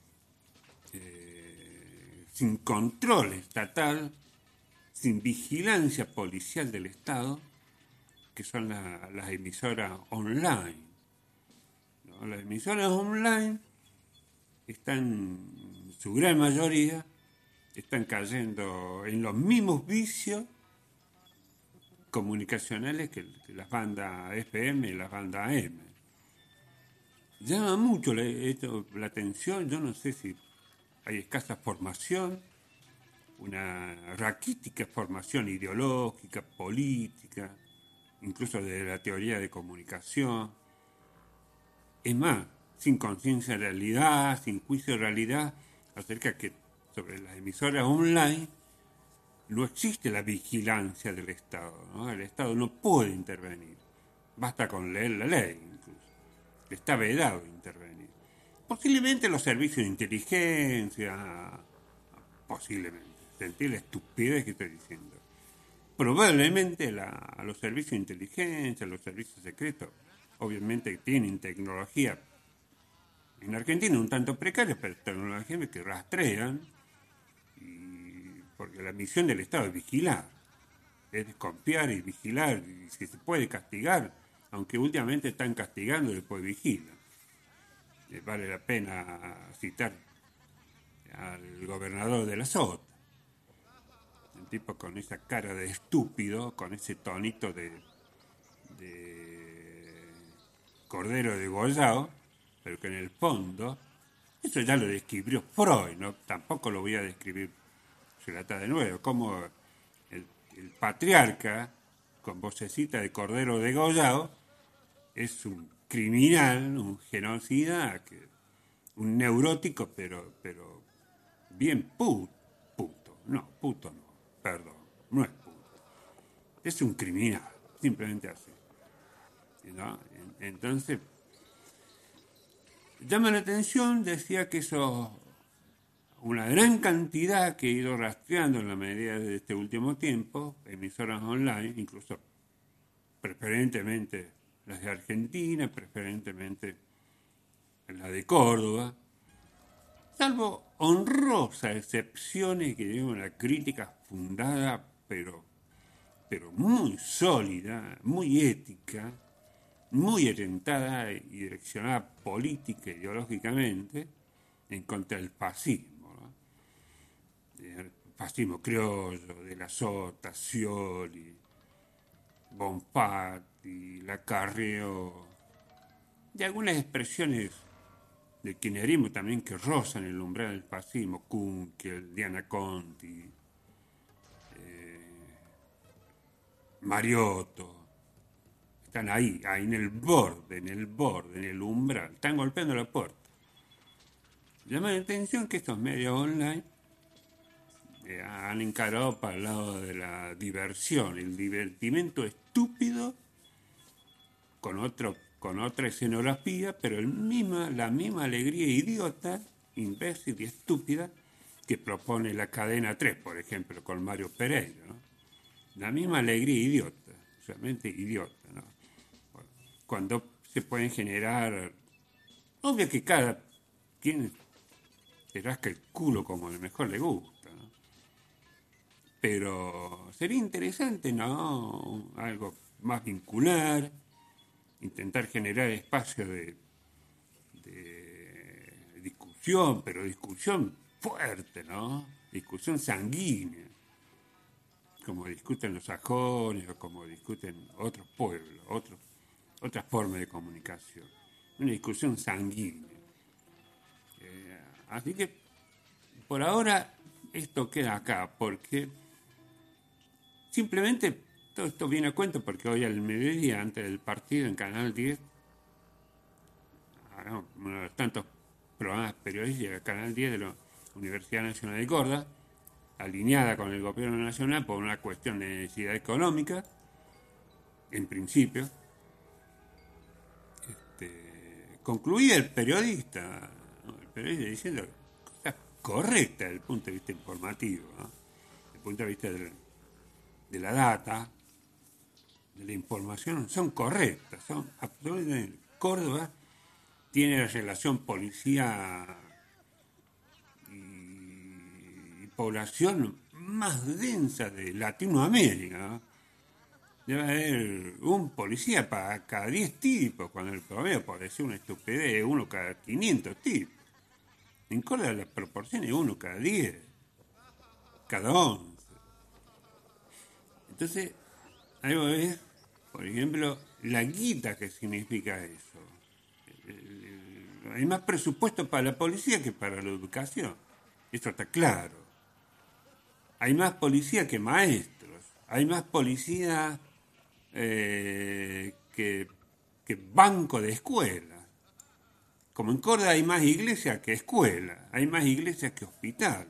eh, sin control estatal, sin vigilancia policial del Estado, que son la, las emisoras online. ¿No? Las emisoras online están, en su gran mayoría, están cayendo en los mismos vicios comunicacionales que, que las bandas F M y las bandas A M. Llama mucho la, esto, la atención. Yo no sé si hay escasa formación, una raquítica formación ideológica, política, incluso de la teoría de comunicación. Es más, sin conciencia de realidad, sin juicio de realidad, acerca que sobre las emisoras online no existe la vigilancia del Estado, ¿no? El Estado no puede intervenir. Basta con leer la ley, incluso. Está vedado intervenir. Posiblemente los servicios de inteligencia, posiblemente. Sentir la estupidez que estoy diciendo. Probablemente la, los servicios de inteligencia, los servicios secretos, obviamente tienen tecnología, en Argentina un tanto precaria, pero tecnología que rastrean, porque la misión del Estado es vigilar, es desconfiar y vigilar, y si se puede castigar, aunque últimamente están castigando y después vigilan. Eh, vale la pena citar al gobernador de la Sota, un tipo con esa cara de estúpido, con ese tonito de, de cordero degollado, pero que en el fondo, eso ya lo describió Freud, ¿no? Tampoco lo voy a describir relata de nuevo, como el, el patriarca con vocecita de cordero degollado es un criminal, un genocida, que, un neurótico, pero, pero bien puto, puto, no, puto no, perdón, no es puto, es un criminal, simplemente así, ¿no? Entonces, llama la atención, decía que eso, una gran cantidad que he ido rastreando en la medida de este último tiempo, emisoras online, incluso preferentemente las de Argentina, preferentemente las de Córdoba, salvo honrosas excepciones que llevan una crítica fundada, pero, pero muy sólida, muy ética, muy orientada y direccionada política e ideológicamente en contra del fascismo. El fascismo criollo, de la Sota, Scioli, Bonfatti, Lacarreo, y algunas expresiones de kirchnerismo también que rozan el umbral del fascismo, Kunkel, Diana Conti, eh, Mariotto, están ahí, ahí en el borde, en el borde, en el umbral, están golpeando la puerta. Llama la atención que estos medios online eh, han encarado para el lado de la diversión, el divertimento estúpido con otro, con otra escenografía, pero el misma, la misma alegría idiota, imbécil y estúpida que propone la cadena tres, por ejemplo, con Mario Pereira, ¿no? La misma alegría idiota, realmente idiota, ¿no? Cuando se pueden generar, obvio que cada quien se rasca el culo como el mejor le gusta, ¿no? Pero sería interesante, ¿no? Algo más vincular, intentar generar espacios de, de discusión, pero discusión fuerte, ¿no? Discusión sanguínea, como discuten los sajones o como discuten otros pueblos, otros, otras formas de comunicación. Una discusión sanguínea. Eh, así que, por ahora, esto queda acá, porque simplemente todo esto viene a cuento porque hoy al mediodía, antes del partido, en Canal diez, uno de los tantos programas periodísticos de Canal diez de la Universidad Nacional de Córdoba, alineada con el gobierno nacional por una cuestión de necesidad económica, en principio, este, concluía el periodista, ¿no? El periodista diciendo cosas correctas desde el punto de vista informativo, ¿no? Desde el punto de vista de, de la data, de la información, son correctas, son absolutamente. Córdoba tiene la relación policía y, y población más densa de Latinoamérica, ¿no? Debe haber un policía para cada diez tipos, cuando el promedio, por decir una estupidez, uno cada quinientos tipos. En Córdoba la proporción es uno cada diez, cada once. Entonces, ahí vos ves, por ejemplo, la guita que significa eso. Hay más presupuesto para la policía que para la educación. Eso está claro. Hay más policía que maestros. Hay más policía eh, que, que banco de escuela. Como en Córdoba hay más iglesias que escuela. Hay más iglesias que hospital.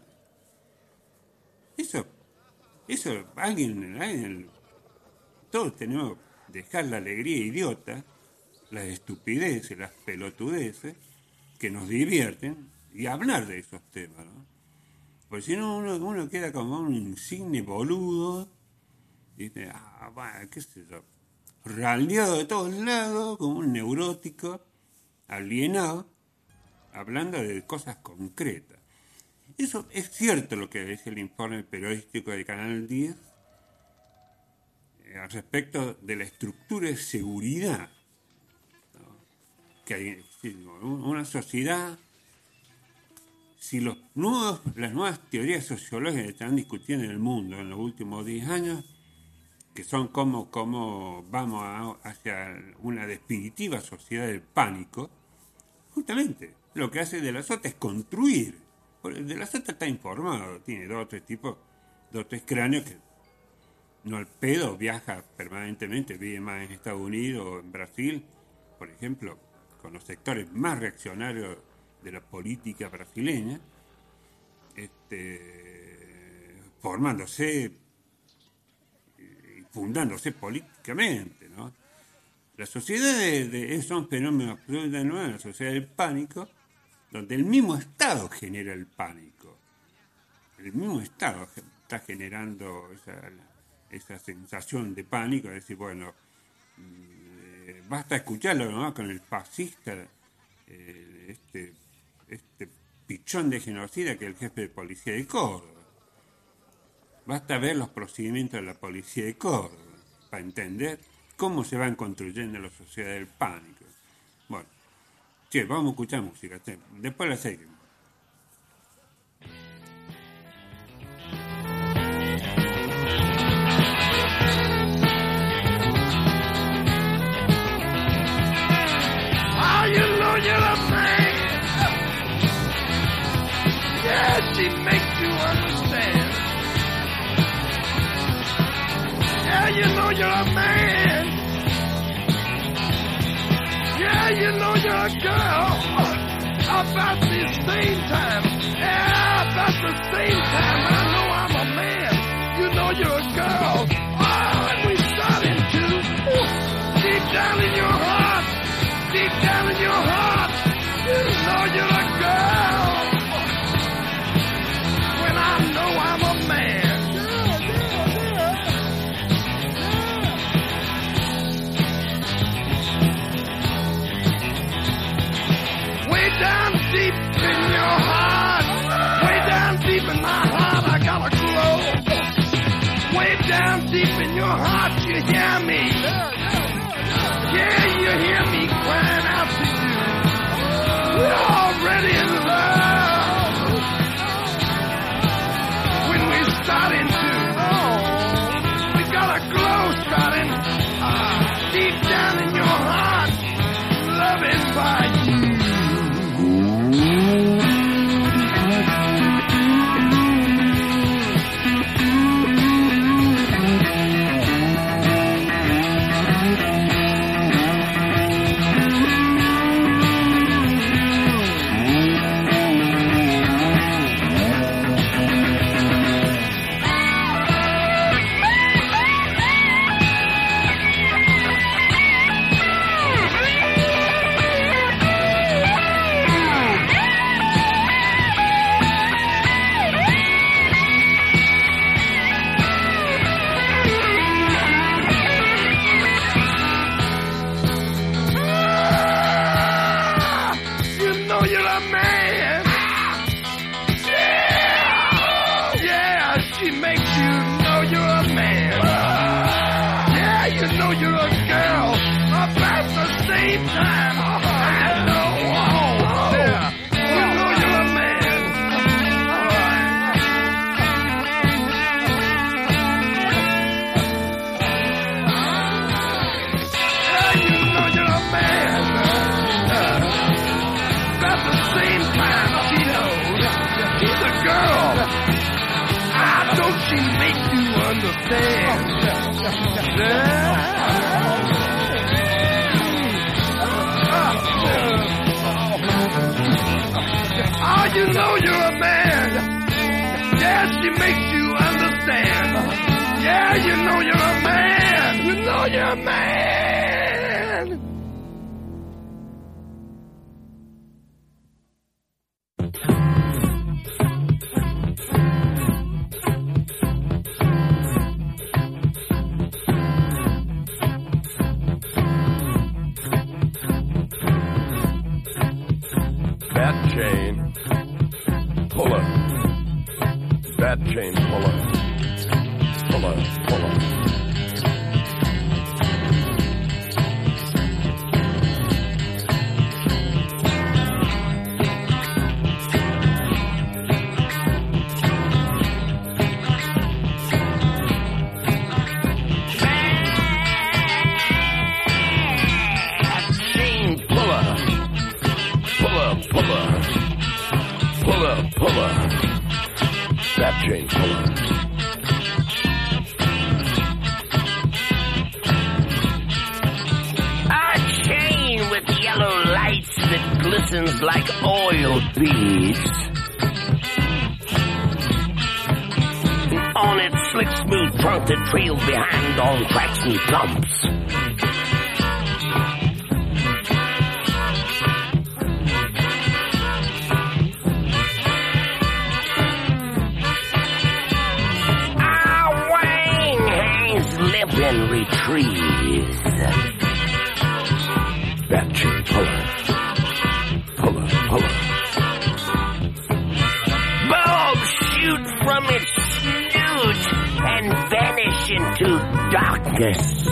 Eso, eso, alguien, alguien, todos tenemos que dejar la alegría idiota, las estupideces, las pelotudeces que nos divierten y hablar de esos temas, ¿no? Porque si no, uno, uno queda como un insigne boludo y dice, ah, bueno, qué sé yo, raleado de todos lados, como un neurótico, alienado, hablando de cosas concretas. Eso es cierto lo que dice el informe periodístico de Canal diez eh, al respecto de la estructura de seguridad, ¿no? Que hay una sociedad. Si los nuevos, las nuevas teorías sociológicas que están discutiendo en el mundo en los últimos diez años, que son como, como vamos a, hacia una definitiva sociedad del pánico, justamente lo que hace De la Sota es construir. Porque De la Sota está informado, tiene dos o tres tipos, dos o tres cráneos que no al pedo, viaja permanentemente, vive más en Estados Unidos o en Brasil, por ejemplo, con los sectores más reaccionarios de la política brasileña, este, formándose y fundándose políticamente, ¿no? La sociedad de, de, es un fenómeno absolutamente nuevo, la sociedad del pánico, donde el mismo Estado genera el pánico. El mismo Estado está generando esa, esa sensación de pánico, es decir, bueno, eh, basta escucharlo, ¿no? Con el fascista, eh, este este pichón de genocida que es el jefe de policía de Córdoba. Basta ver los procedimientos de la policía de Córdoba para entender cómo se van construyendo la sociedad del pánico. Bueno, che, vamos a escuchar música, después la seguimos. Oh, you know you're a man. Yeah, she makes you understand. Yeah, you know you're a man. Yeah, you know you're a girl. About the same time. Yeah, about the same time. I know I'm a man. You know you're a girl. Oh, and we starting to. Deep down in your heart. Deep down in your heart. You know you're a girl. When I know I'm a man. Yeah, yeah, yeah. Way down deep in your heart. Way down deep in my heart, I got a glow. Way down deep in your heart, you hear me. Yeah, you hear me crying out to you. We're already in love. When we're starting to, oh, we got a glow starting uh, deep down in your heart, loving by you. she makes you know you're a man. Yeah, you know you're a girl. About the same time. I know. Oh, yeah. You know you're a man. All right. Yeah, you know you're a man. Uh, about the same time she knows she's a girl. Ah, don't she make you understand? Yeah. Oh, you know you're a man. Yeah, she makes you understand. Yeah, you know you're a man. You know you're a man. That chain puller. That chain puller. Puller, puller. That chain puller. A chain with yellow lights that glistens like oil beads. On its slick, smooth trunk that trails behind on cracks and bumps. And retrieves. That chain puller. Puller, puller. Bulbs shoot from its snoot and vanish into darkness.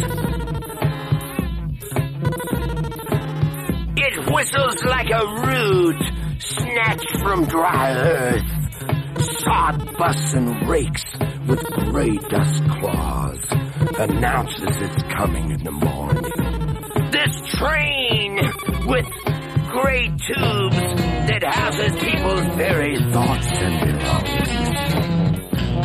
It whistles like a root snatched from dry earth. Sod busts and rakes with gray dust claws. Announces it's coming in the morning. This train with gray tubes that houses people's very thoughts and belongings.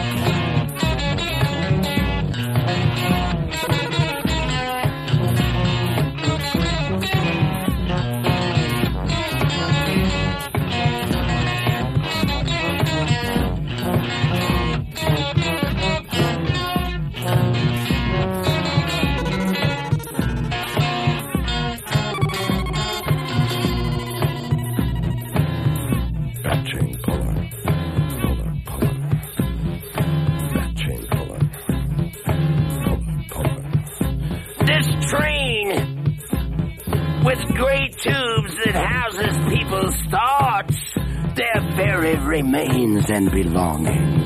Remains and belongings.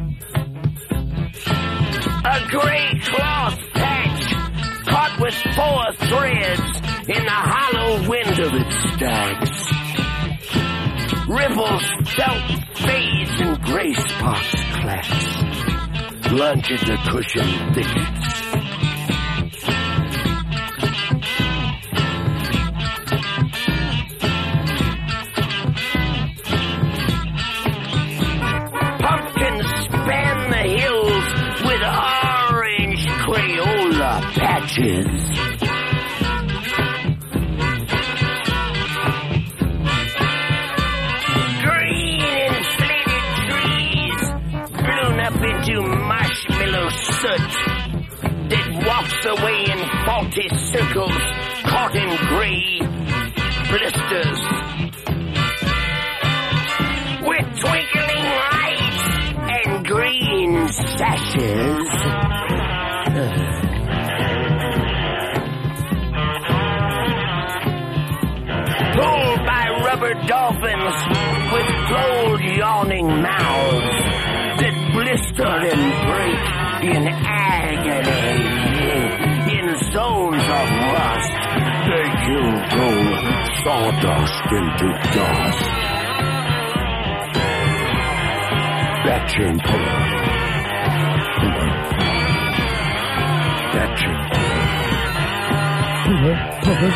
A gray cloth patch caught with four threads in the hollow wind of its stacks. Ripples, felt fades, and gray spots clacks. Lunge into cushion thickets. Patches. Green inflated trees blown up into marshmallow soot that walks away in faulty circles caught in gray blisters. With twinkling lights and green sashes. Pulled by rubber dolphins with gold yawning mouths that blister and break in agony. In zones of rust, they kill gold, sawdust into dust. That chain puller. That chain puller. Puller, puller.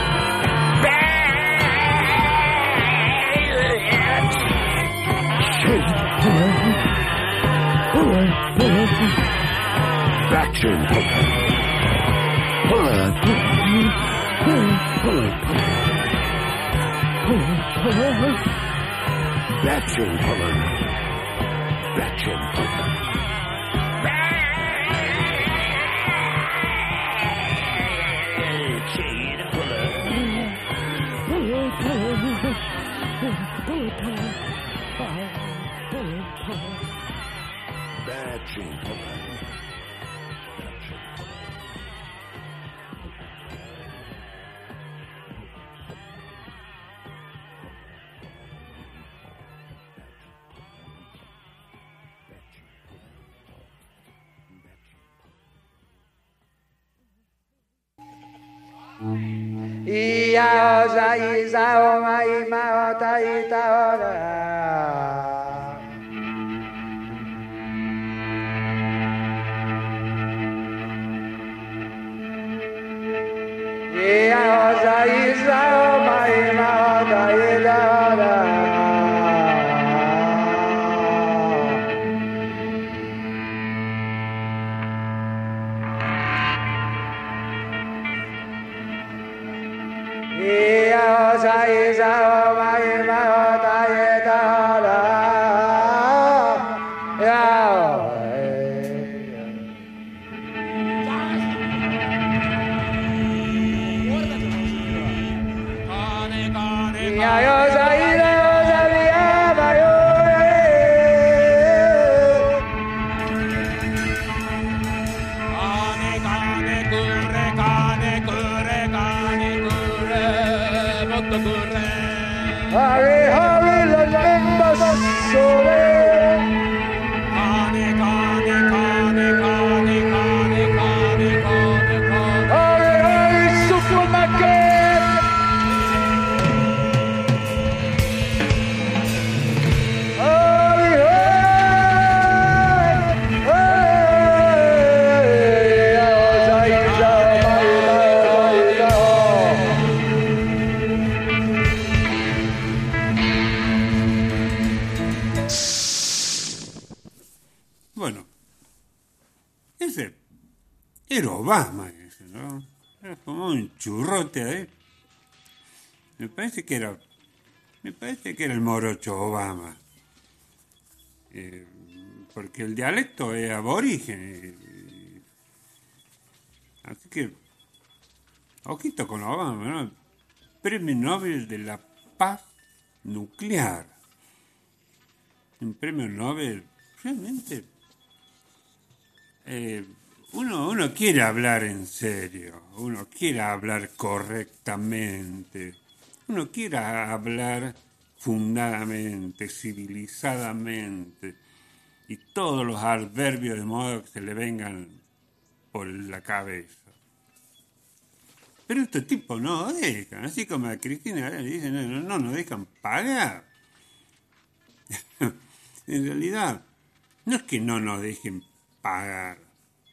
That chain puller. Puller, puller, puller, puller, puller. That chain puller. That chain puller. Chain puller. Puller, puller, puller, puller. That chain puller. Ia oza iza oma ima ota ita ora. Ia oza iza oma ima ota ita ora. Obama, ese, ¿no? Era como un churrote ahí. Me parece que era, me parece que era el morocho Obama, eh, porque el dialecto es aborigen. Eh, así que, ojito con Obama, ¿no? Premio Nobel de la Paz Nuclear. Un premio Nobel realmente. Eh, Uno, uno quiere hablar en serio, uno quiere hablar correctamente, uno quiere hablar fundadamente, civilizadamente, y todos los adverbios de modo que se le vengan por la cabeza. Pero estos tipos no dejan, así como a Cristina le dicen, no, no nos dejan pagar. En realidad, no es que no nos dejen pagar.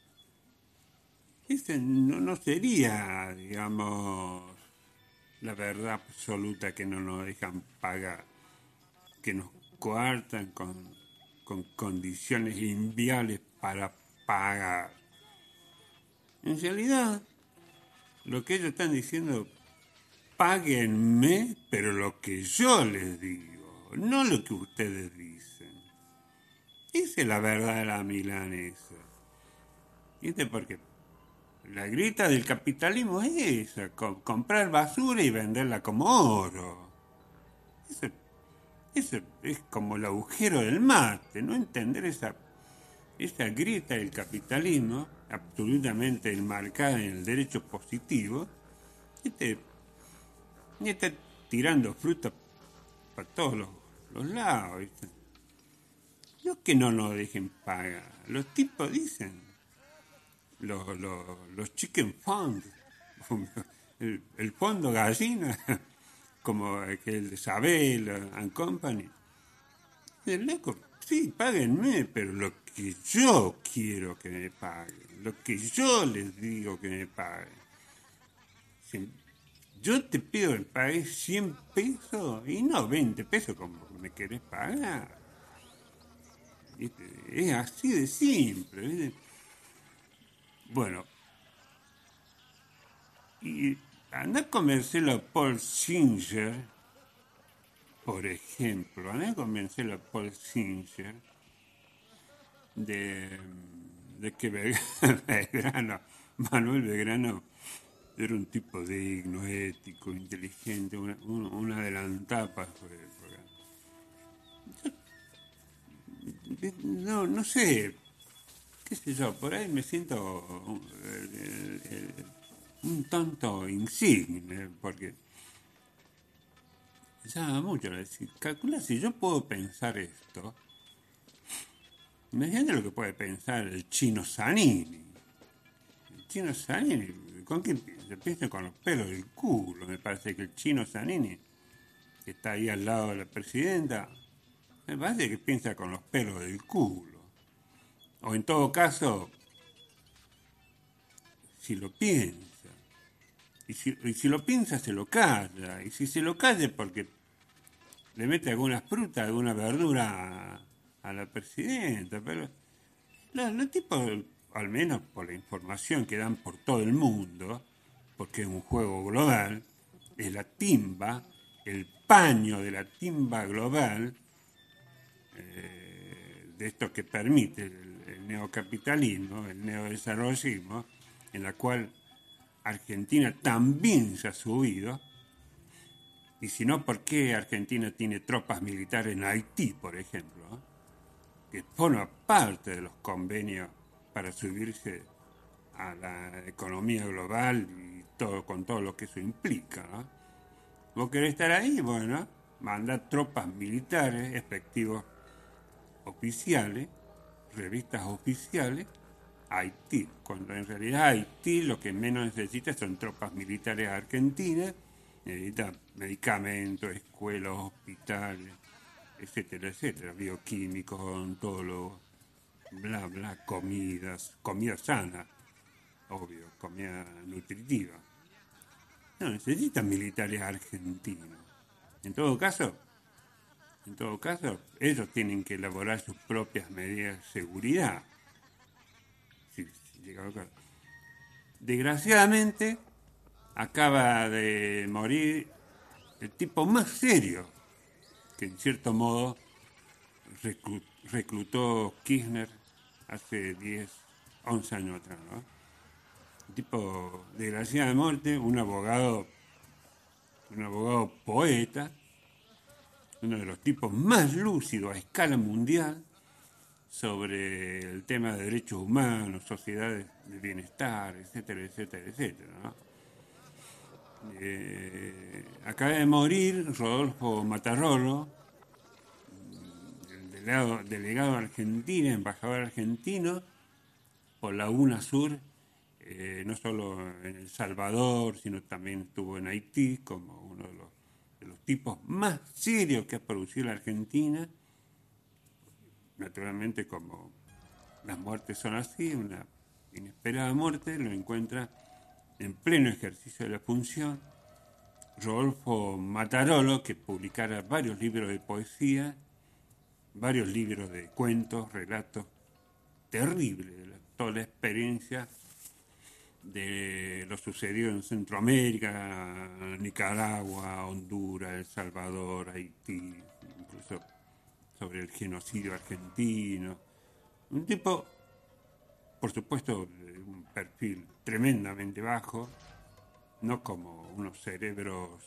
Esa no, no sería, digamos, la verdad absoluta, que no nos dejan pagar, que nos coartan con, con condiciones inviables para pagar. En realidad, lo que ellos están diciendo, páguenme, pero lo que yo les digo, no lo que ustedes dicen. Esa es la verdad de la milanesa. ¿Viste? Porque la grita del capitalismo es esa, co- comprar basura y venderla como oro. Ese, ese es como el agujero del mate, no entender esa, esa grita del capitalismo, absolutamente enmarcada en el derecho positivo, y te, y está tirando fruta para todos los, los lados, ¿viste? Yo es que no nos dejen pagar. Los tipos dicen, los, los, los chicken funds, el, el fondo gallina, como el de Isabel and Company. El loco, sí, páguenme, pero lo que yo quiero que me paguen, lo que yo les digo que me paguen. Si yo te pido que pagues cien pesos y no veinte pesos como me querés pagar. Es así de simple, ¿viste? Bueno, y anda a convencerlo a Paul Singer, por ejemplo, anda a convencerlo a Paul Singer de, de que Belgrano, Manuel Belgrano era un tipo digno, ético, inteligente, una, una, una adelantada para su época. No, no sé, qué sé yo, por ahí me siento eh, eh, un tanto insigne, porque llama mucho a decir, calcula si yo puedo pensar esto, imagínate lo que puede pensar el chino Zanini. El chino Zanini, ¿con quién piensa? Piensa con los pelos del culo, me parece que el chino Zanini, que está ahí al lado de la presidenta, me parece que piensa con los pelos del culo. O en todo caso, si lo piensa. Y si, y si lo piensa, se lo calla. Y si se lo calla es porque le mete algunas frutas, alguna verdura a, a la presidenta. Pero los, los tipos, al menos por la información que dan por todo el mundo, porque es un juego global, es la timba, el paño de la timba global, eh, de esto que permite el, el neocapitalismo, el neodesarrollismo, en la cual Argentina también se ha subido. Y si no, ¿por qué Argentina tiene tropas militares en Haití, por ejemplo? Que forma parte de los convenios para subirse a la economía global y todo con todo lo que eso implica, ¿no? ¿Vos querés estar ahí? Bueno, manda tropas militares, efectivos oficiales, revistas oficiales, a Haití, cuando en realidad Haití lo que menos necesita son tropas militares argentinas, necesita medicamentos, escuelas, hospitales, etcétera, etcétera, bioquímicos, odontólogos, bla, bla, comidas, comida sana, obvio, comida nutritiva. No, necesitan militares argentinos. En todo caso, en todo caso, ellos tienen que elaborar sus propias medidas de seguridad. Si, si llega a... Desgraciadamente, acaba de morir el tipo más serio que en cierto modo reclu- reclutó Kirchner hace diez, once años atrás, ¿no? Un tipo desgraciado de muerte, un abogado, un abogado poeta, uno de los tipos más lúcidos a escala mundial sobre el tema de derechos humanos, sociedades de bienestar, etcétera, etcétera, etcétera, ¿no? Eh, acaba de morir Rodolfo Matarrolo, el delegado, delegado argentino, embajador argentino por la UNASUR, eh, no solo en El Salvador, sino también estuvo en Haití como uno de los, de los tipos más serios que ha producido la Argentina. Naturalmente, como las muertes son así, una inesperada muerte, lo encuentra en pleno ejercicio de la función Rodolfo Matarrolo, que publicara varios libros de poesía, varios libros de cuentos, relatos terribles de la, toda la experiencia de lo sucedido en Centroamérica, Nicaragua, Honduras, El Salvador, Haití, incluso sobre el genocidio argentino. Un tipo, por supuesto, de un perfil tremendamente bajo, no como unos cerebros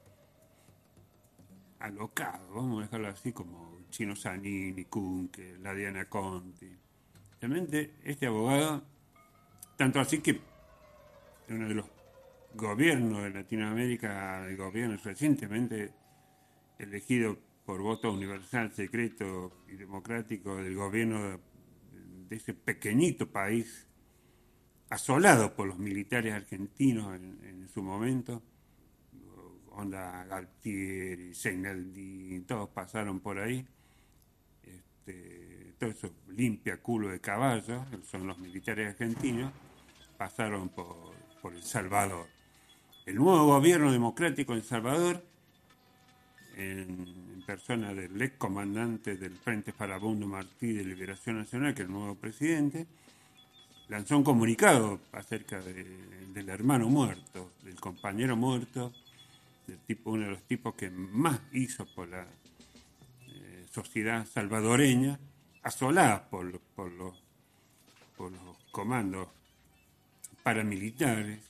alocados, vamos a dejarlo así, como Chino Zanini, Kunke, la Diana Conti. Realmente este abogado, tanto así que uno de los gobiernos de Latinoamérica, el gobierno recientemente elegido por por voto universal, secreto y democrático del gobierno de, de ese pequeñito país, asolado por los militares argentinos en, en su momento. Onda Galtieri, Seineldi, todos pasaron por ahí. Este, todo eso limpia culo de caballo, son los militares argentinos, pasaron por, por El Salvador. El nuevo gobierno democrático en El Salvador, en, en persona del ex comandante del Frente Farabundo Martí de Liberación Nacional, que es el nuevo presidente, lanzó un comunicado acerca de, del hermano muerto, del compañero muerto, del tipo, uno de los tipos que más hizo por la eh, sociedad salvadoreña, asolada por, por, los, por los comandos paramilitares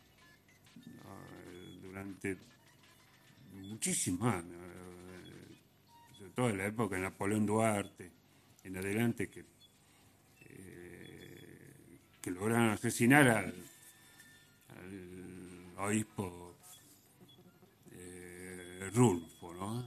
eh, durante muchísimos años, eh, sobre todo en la época de Napoleón Duarte, en adelante, que que lograron asesinar al, al obispo eh, Rulfo, ¿no?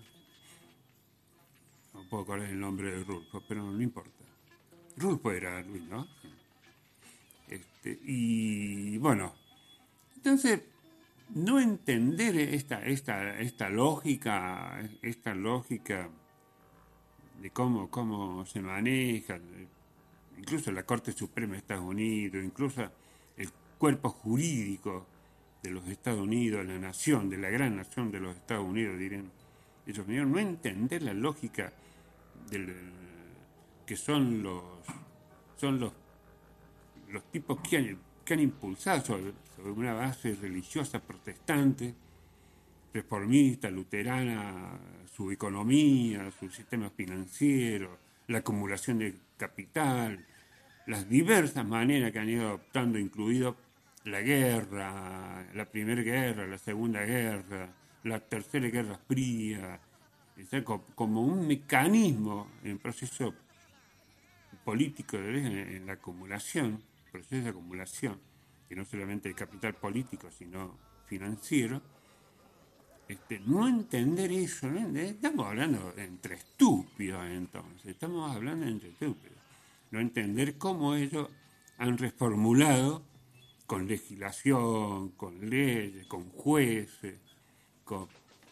No puedo acordar el nombre de Rulfo, pero no importa. Rulfo era Luis, ¿no? Este, y bueno, entonces, no entender esta, esta, esta lógica, esta lógica de cómo, cómo se maneja, incluso la Corte Suprema de Estados Unidos, incluso el cuerpo jurídico de los Estados Unidos, la nación, de la gran nación de los Estados Unidos, dirían ellos, no entender la lógica del, que son los son los los tipos que han, que han impulsado sobre, sobre una base religiosa protestante, reformista, luterana, su economía, su sistema financiero, la acumulación de capital, las diversas maneras que han ido adoptando, incluido la guerra, la primera guerra, la segunda guerra, la tercera guerra fría, como un mecanismo en proceso político en la acumulación, proceso de acumulación, que no solamente de capital político, sino financiero. Este, no entender eso, ¿no? Estamos hablando entre estúpidos entonces, estamos hablando entre estúpidos. No entender cómo ellos han reformulado con legislación, con leyes, con jueces, con,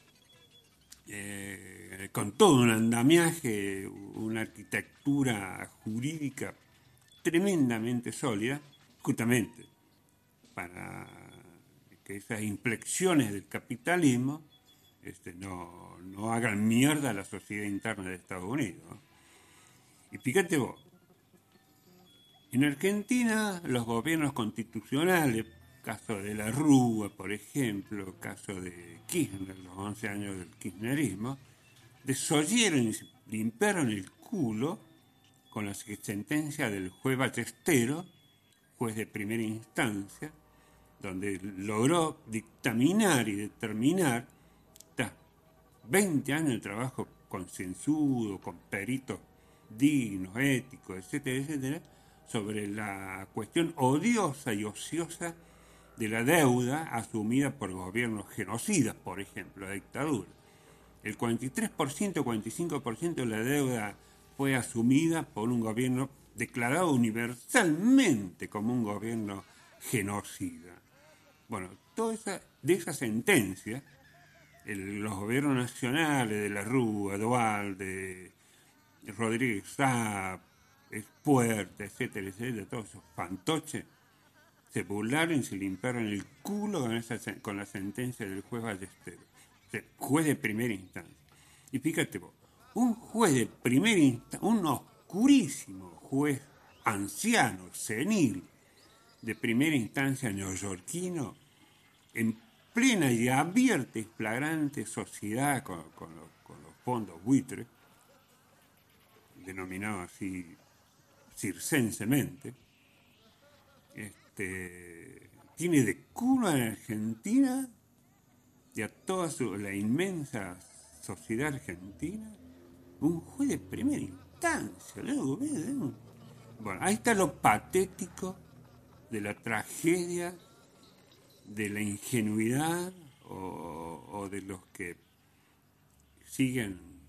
eh, con todo un andamiaje, una arquitectura jurídica tremendamente sólida, justamente para que esas inflexiones del capitalismo este, no, no hagan mierda a la sociedad interna de Estados Unidos, ¿no? Y fíjate vos, en Argentina los gobiernos constitucionales, caso de la Rúa, por ejemplo, caso de Kirchner, los once años del kirchnerismo, desoyeron y limpiaron el culo con la sentencia del juez Ballesteros, juez de primera instancia, donde logró dictaminar y determinar tras veinte años de trabajo concienzudo, con peritos dignos, éticos, etcétera, etcétera, sobre la cuestión odiosa y ociosa de la deuda asumida por gobiernos genocidas, por ejemplo, la dictadura. El cuarenta y tres por ciento, cuarenta y cinco por ciento de la deuda fue asumida por un gobierno declarado universalmente como un gobierno genocida. Bueno, toda esa, de esa sentencia, el, los gobiernos nacionales de la Rúa, Dualde, Rodríguez Saab, Puerta, etcétera, etcétera, todos esos fantoches, se burlaron y se limpiaron el culo con, esa, con la sentencia del juez Ballesteros, o sea, juez de primera instancia. Y fíjate vos, un juez de primera instancia, un oscurísimo juez anciano, senil, de primera instancia neoyorquino, en plena y abierta y flagrante sociedad con, con, los, con los fondos buitres, denominados así circensemente, este, tiene de culo en Argentina y a toda su, la inmensa sociedad argentina un juez de primera instancia. Luego, bueno, ahí está lo patético de la tragedia, de la ingenuidad o, o de los que siguen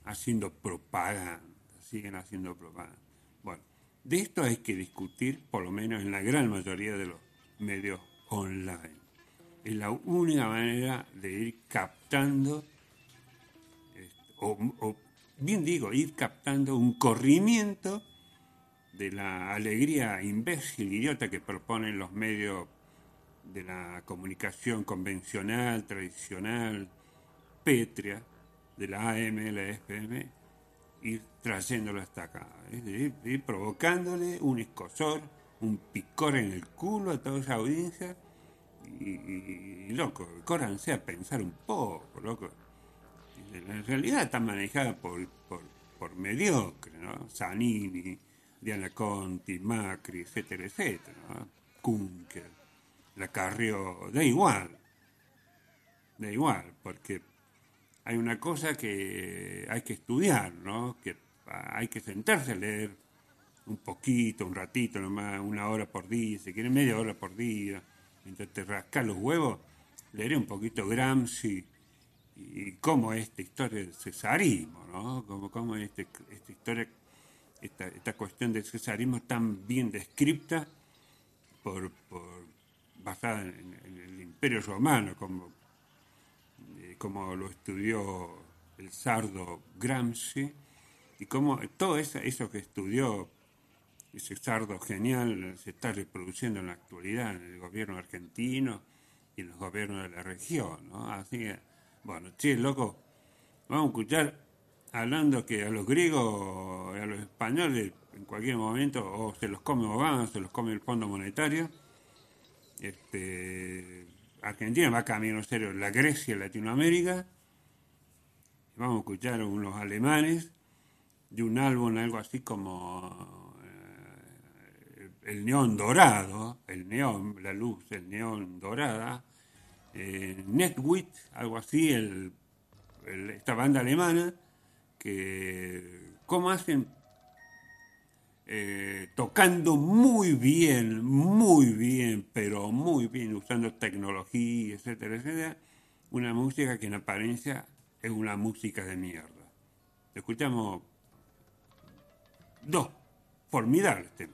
haciendo propaganda, siguen haciendo propaganda. Bueno, de esto hay que discutir, por lo menos en la gran mayoría de los medios online. Es la única manera de ir captando, o, o bien digo, ir captando un corrimiento de la alegría imbécil, idiota que proponen los medios de la comunicación convencional, tradicional, pétrea, de la A M, la F M, ir trayéndolo hasta acá, es decir, ir provocándole un escozor, un picor en el culo a toda esa audiencia, y, y, y loco, córranse a pensar un poco, loco. En realidad está manejada por, por, por mediocre, ¿no? Zanini, Diana Conti, Macri, etcétera, etcétera, ¿no? Kunkel, la Carrió, da igual, da igual, porque hay una cosa que hay que estudiar, ¿no? Que hay que sentarse a leer un poquito, un ratito nomás, una hora por día, si quieren media hora por día, mientras te rascas los huevos, leeré un poquito Gramsci y cómo es esta historia del cesarismo, ¿no? Cómo, cómo es este, esta historia, esta, esta cuestión del cesarismo tan bien descripta por, por basada en, en el Imperio Romano, como, eh, como lo estudió el sardo Gramsci, y cómo todo eso, eso que estudió ese sardo genial se está reproduciendo en la actualidad en el gobierno argentino y en los gobiernos de la región, ¿no? Así que, bueno, che, loco, vamos a escuchar hablando que a los griegos, a los españoles, en cualquier momento, o se los come Obama, o se los come el Fondo Monetario. Este, Argentina va camino serio la Grecia de Latinoamérica. Vamos a escuchar unos alemanes de un álbum, algo así como eh, el neón dorado, el neón, la luz, el neón dorada, eh, Netwit, algo así, el, el, esta banda alemana, que cómo hacen eh, tocando muy bien, muy bien, pero muy bien, usando tecnología, etcétera, etcétera, una música que en apariencia es una música de mierda. Escuchamos dos formidables temas.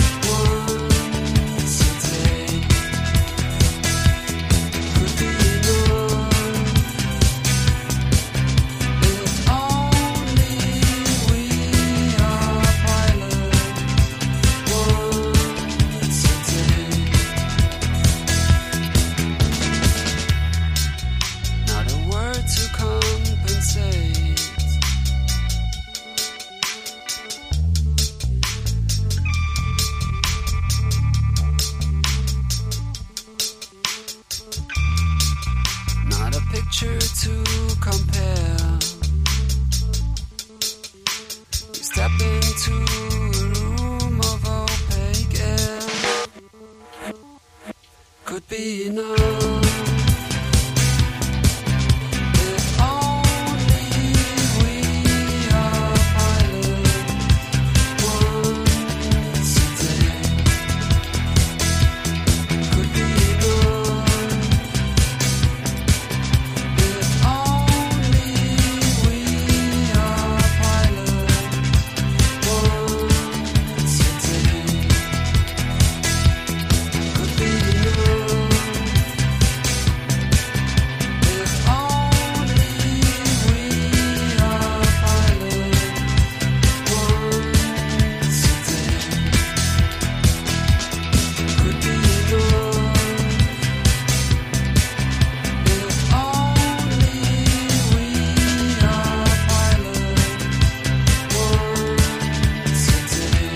Could be be enough. If only we are pilot once a day, could be enough. If only we are pilot once a day, could be enough. If only we are pilot once a day, could be enough. If only we are pilot once a day.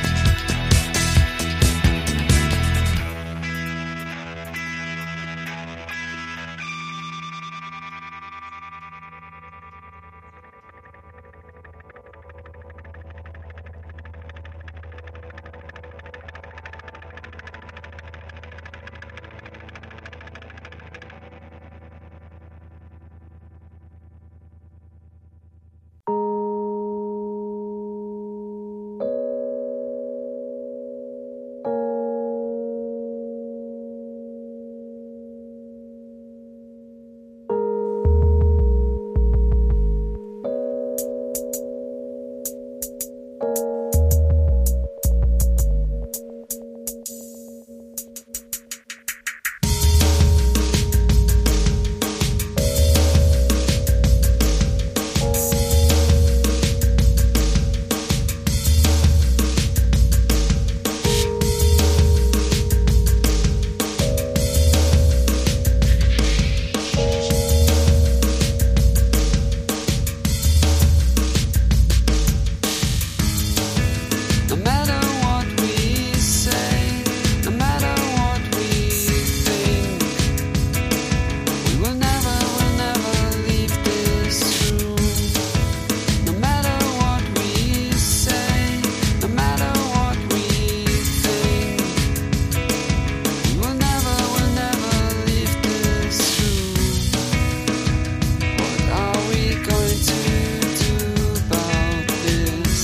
No matter what we say, no matter what we think, we will never, will never leave this room. No matter what we say, no matter what we think, we will never, will never leave this room. What are we going to do about this?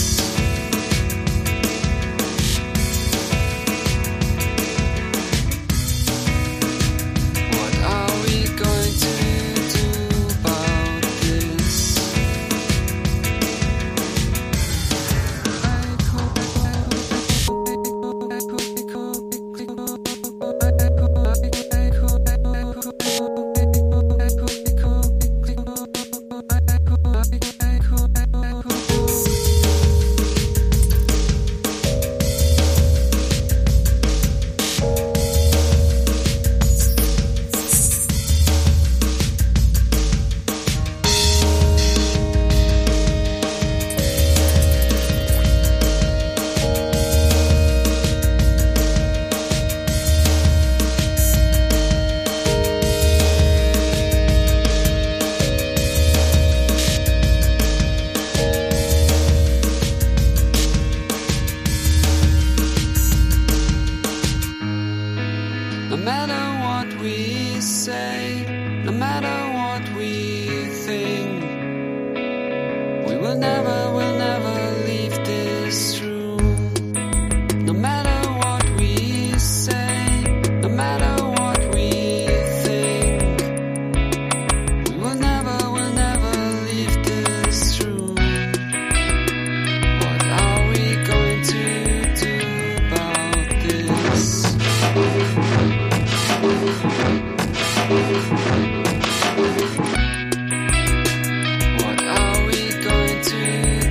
What are we going to do about this? No matter what we say, no matter what we think, we will never, will never leave this room. No matter what we say, no matter what we think, we will never, will never leave this room. What are we going to do about this? What are we going to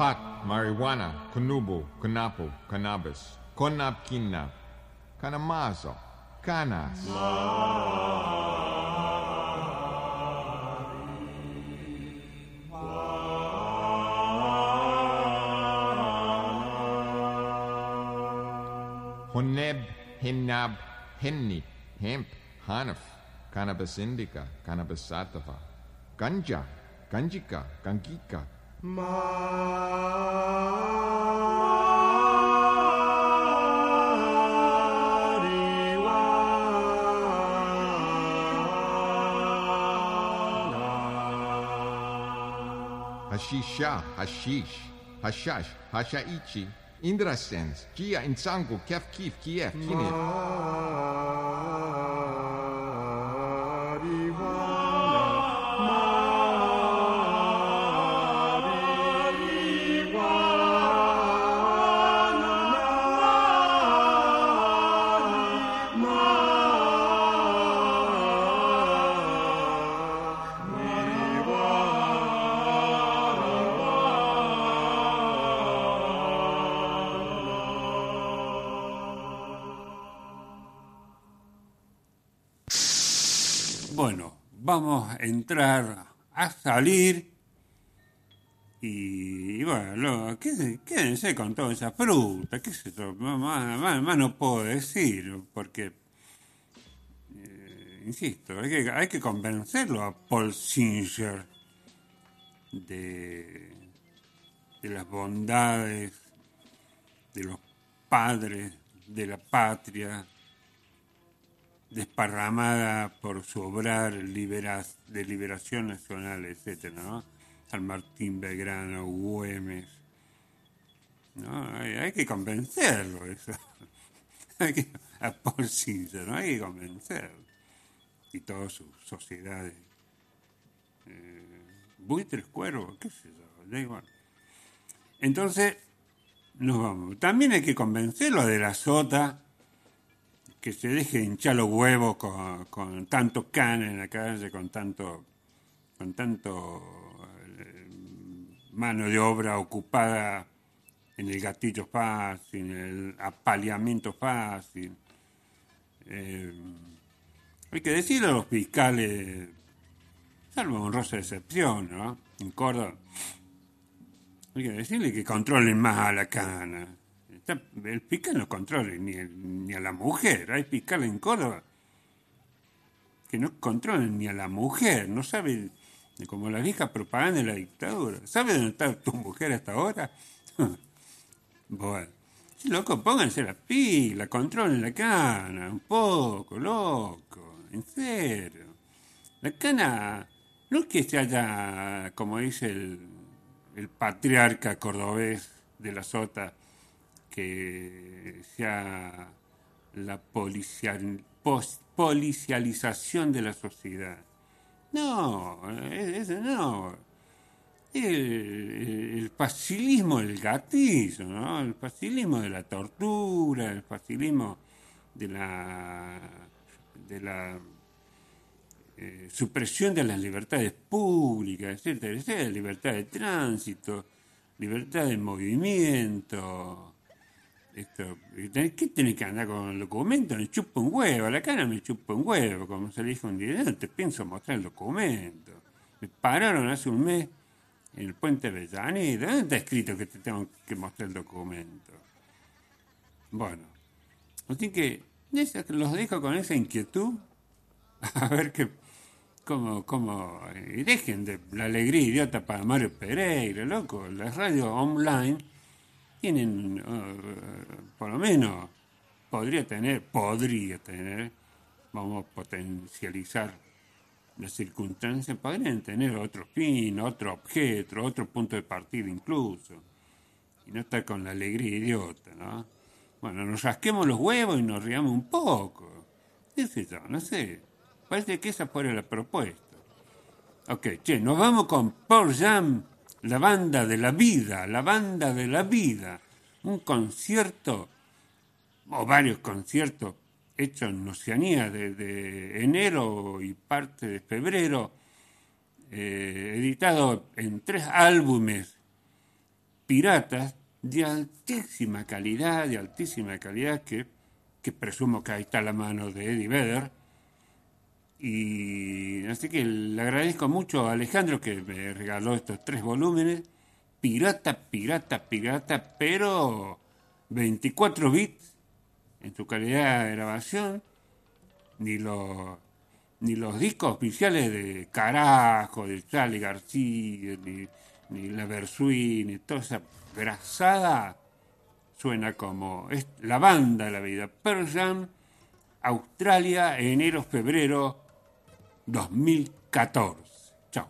pot, marijuana, kunubu, kunapu, cannabis, konap kinap, kanamazo, canas. Honeb, hinab, henni, hemp, hanaf, cannabis indica, cannabis sativa, ganja, ganjika, gangika. Hashisha, hashish, hashash, hashaichi, indrasens, kia insangu, kef kif, kief, kinit. Bueno, vamos a entrar a salir y bueno, lo, qué- quédense con toda esa fruta, qué sé yo, más, más- más no puedo decir, porque, eh, insisto, hay que, hay que convencerlo a Paul Singer de, de las bondades de los padres de la patria, desparramada por su obrar libera- de liberación nacional, etcétera, ¿no? San Martín, Belgrano, Güemes, ¿no? Hay, hay que convencerlo, eso. Hay que, a Paul Singer, ¿no? Hay que convencerlo. Y todas sus sociedades. Eh, buitres, cuervos, qué sé yo, da igual. Entonces, nos vamos. También hay que convencerlo a De la Sota, que se deje hinchar los huevos con, con tanto can en la calle, con tanto, con tanto eh, mano de obra ocupada en el gatillo fácil, en el apaleamiento fácil. Eh, hay que decirle a los fiscales, salvo honrosa excepción, ¿no? En Córdoba, hay que decirle que controlen más a la cana. Está- el fiscal no controla ni, el- ni a la mujer. Hay fiscales en Córdoba que no controlan ni a la mujer. No sabe, como la vieja propaganda de la dictadura. ¿Sabe dónde está tu mujer hasta ahora? Bueno, sí, loco, pónganse la pila, controlen la cana, un poco, loco, en serio. La cana no es que se haya, como dice el, el patriarca cordobés de la Sota, que sea la policial, pos- policialización de la sociedad. No, es- es- no. El, el facilismo del gatillo, ¿no? El facilismo de la tortura, el facilismo de la de la eh, supresión de las libertades públicas, etcétera, etcétera, libertad de tránsito, libertad de movimiento. Esto, ¿qué tenés que andar con el documento? Me chupa un huevo, la cara me chupa un huevo, como se le dijo un día, no te pienso mostrar el documento. Me pararon hace un mes en el puente Avellaneda, ¿dónde está escrito que te tengo que mostrar el documento? Bueno, así que esa- los dejo con esa inquietud, a ver qué, cómo, cómo, y dejen de la alegría idiota para Mario Pereira, loco, las radios online tienen, uh, por lo menos, podría tener, podría tener, vamos a potencializar las circunstancias, podrían tener otro fin, otro objeto, otro punto de partida incluso, y no estar con la alegría idiota, ¿no? Bueno, nos rasquemos los huevos y nos riamos un poco, qué sé yo, no sé, parece que esa fuera la propuesta. Ok, che, nos vamos con Pearl Jam, la banda de la vida, la banda de la vida. Un concierto, o varios conciertos, hechos en Oceanía desde enero y parte de febrero, eh, editado en tres álbumes piratas de altísima calidad, de altísima calidad, que, que presumo que ahí está la mano de Eddie Vedder. Y así que le agradezco mucho a Alejandro que me regaló estos tres volúmenes. Pirata, pirata, pirata, pero veinticuatro bits en su calidad de grabación. Ni los, ni los discos oficiales de Carajo, de Charlie García, ni, ni la Versuit, ni toda esa grasada suena como es la banda de la vida. Pearl Jam, Australia, enero-febrero dos mil catorce. Chao.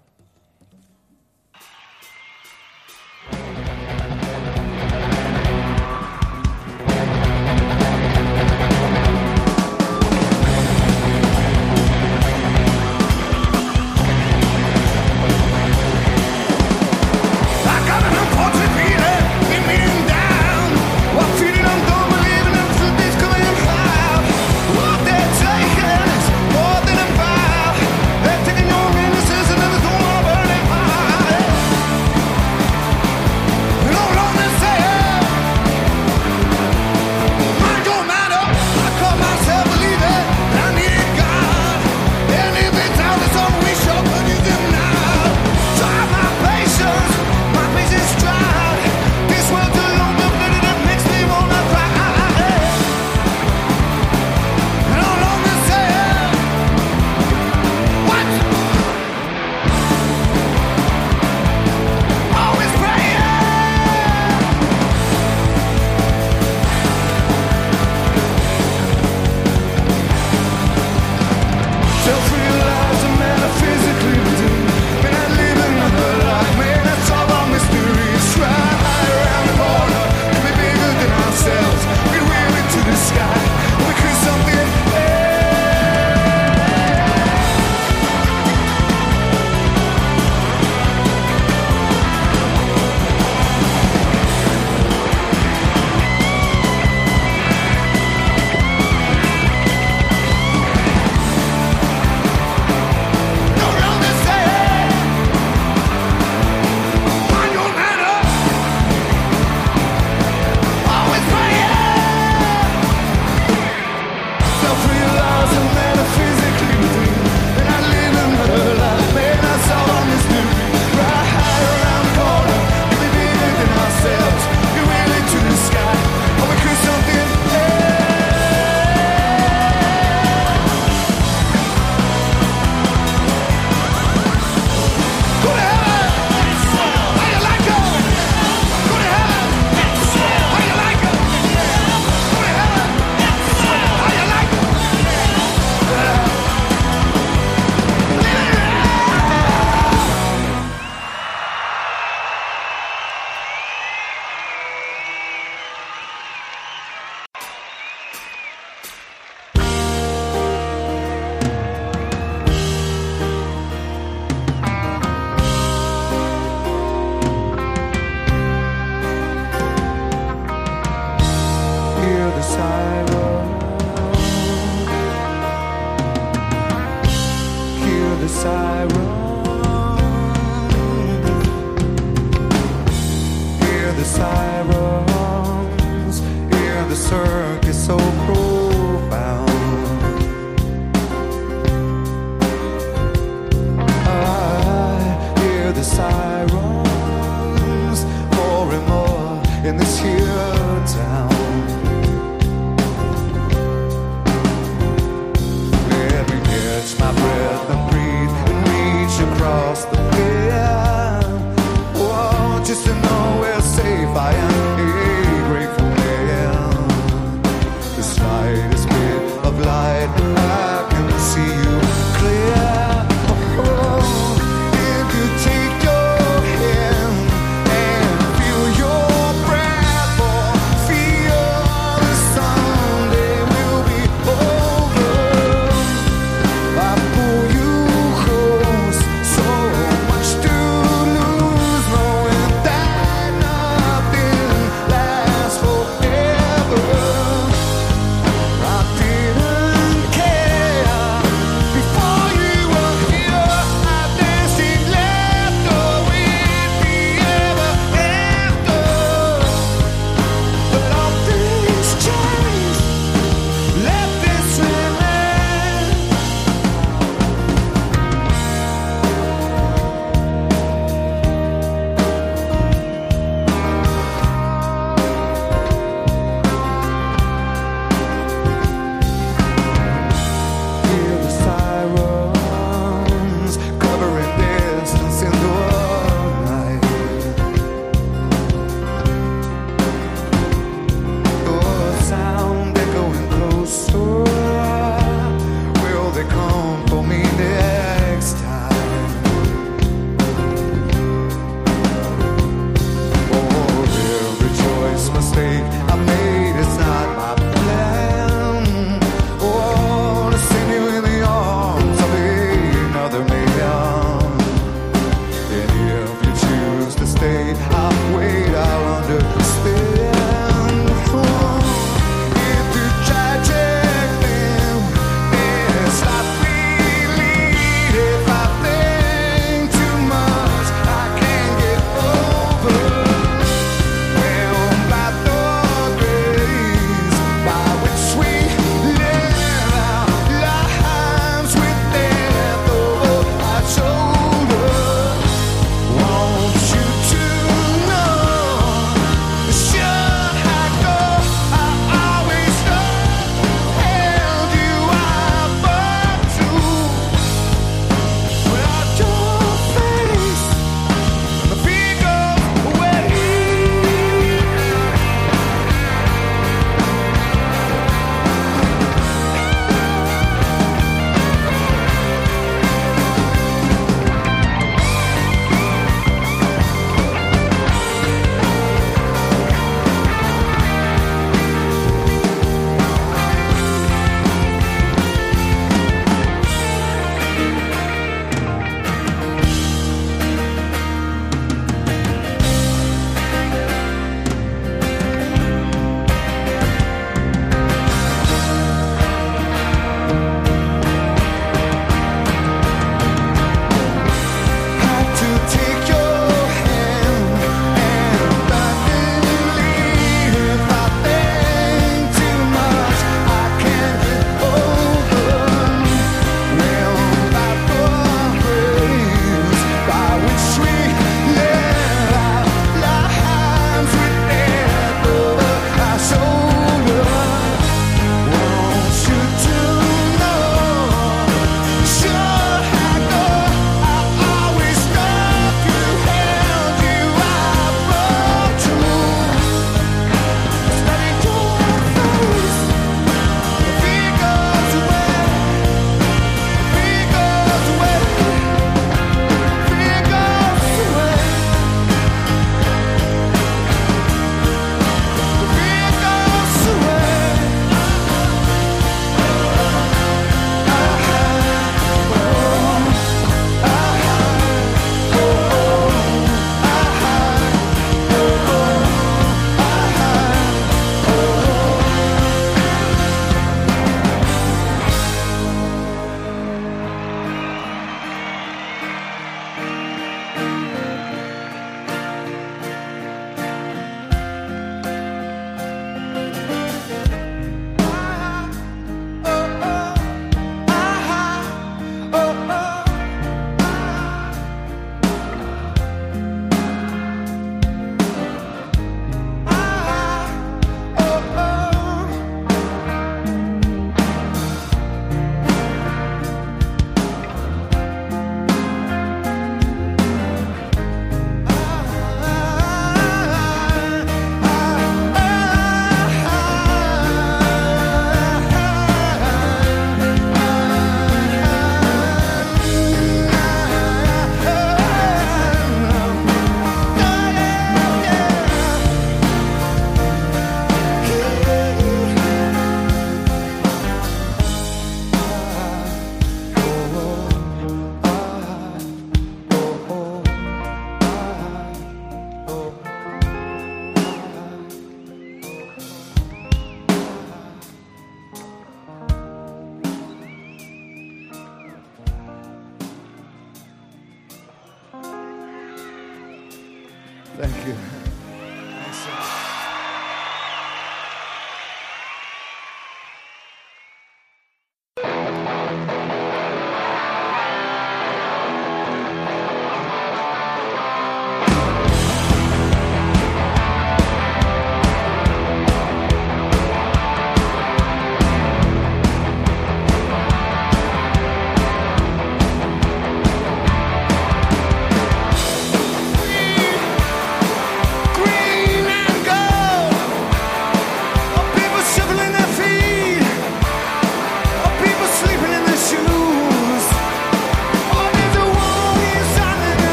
Feel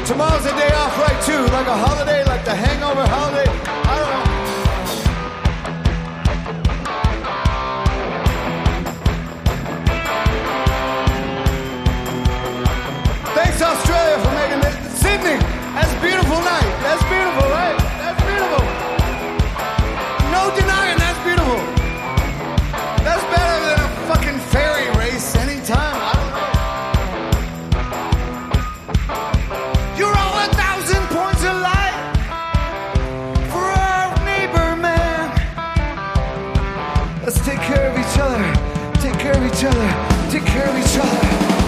Tomorrow's a day off, right, too, like a holiday, like the hangover holiday. I don't know. Thanks, Australia, for making this. Sydney, that's a beautiful night. That's beautiful, right? That's beautiful. No denying that's beautiful. That's better than a fucking ferry race anytime. I don't know. You're all a thousand points of light for our neighbor, man. Let's take care of each other. Take care of each other. Take care of each other.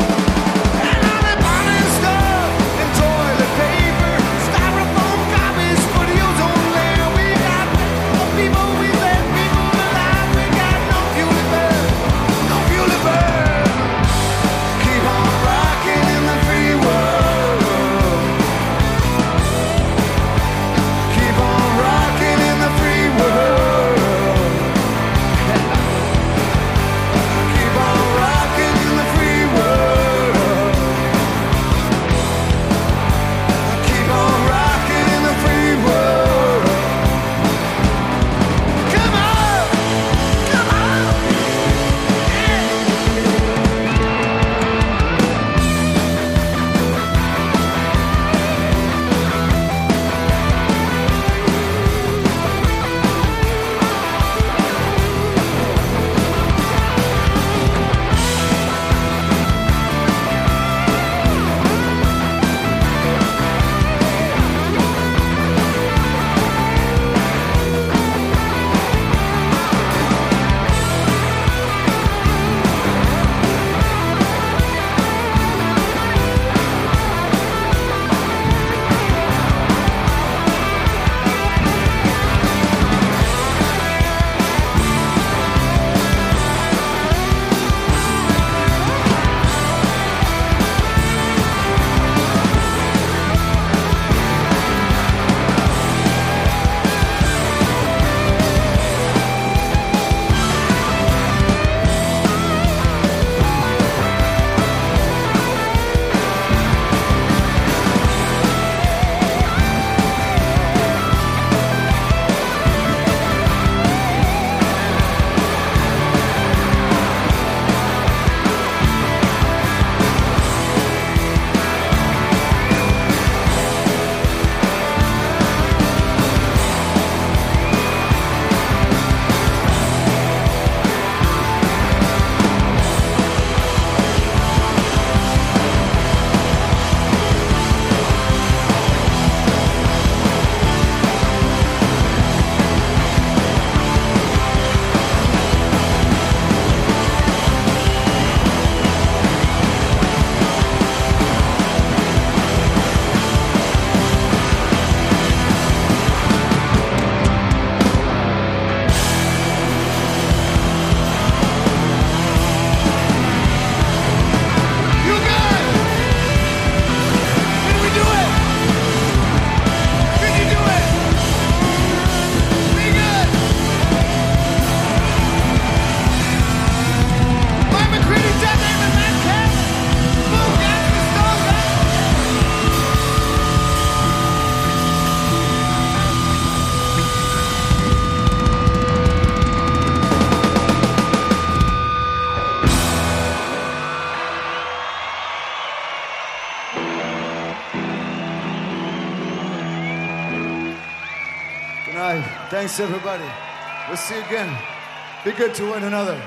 Thanks, everybody. We'll see you again. Be good to one another.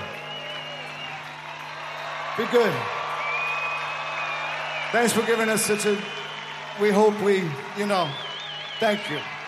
Be good. Thanks for giving us such a, we hope we, you know, thank you.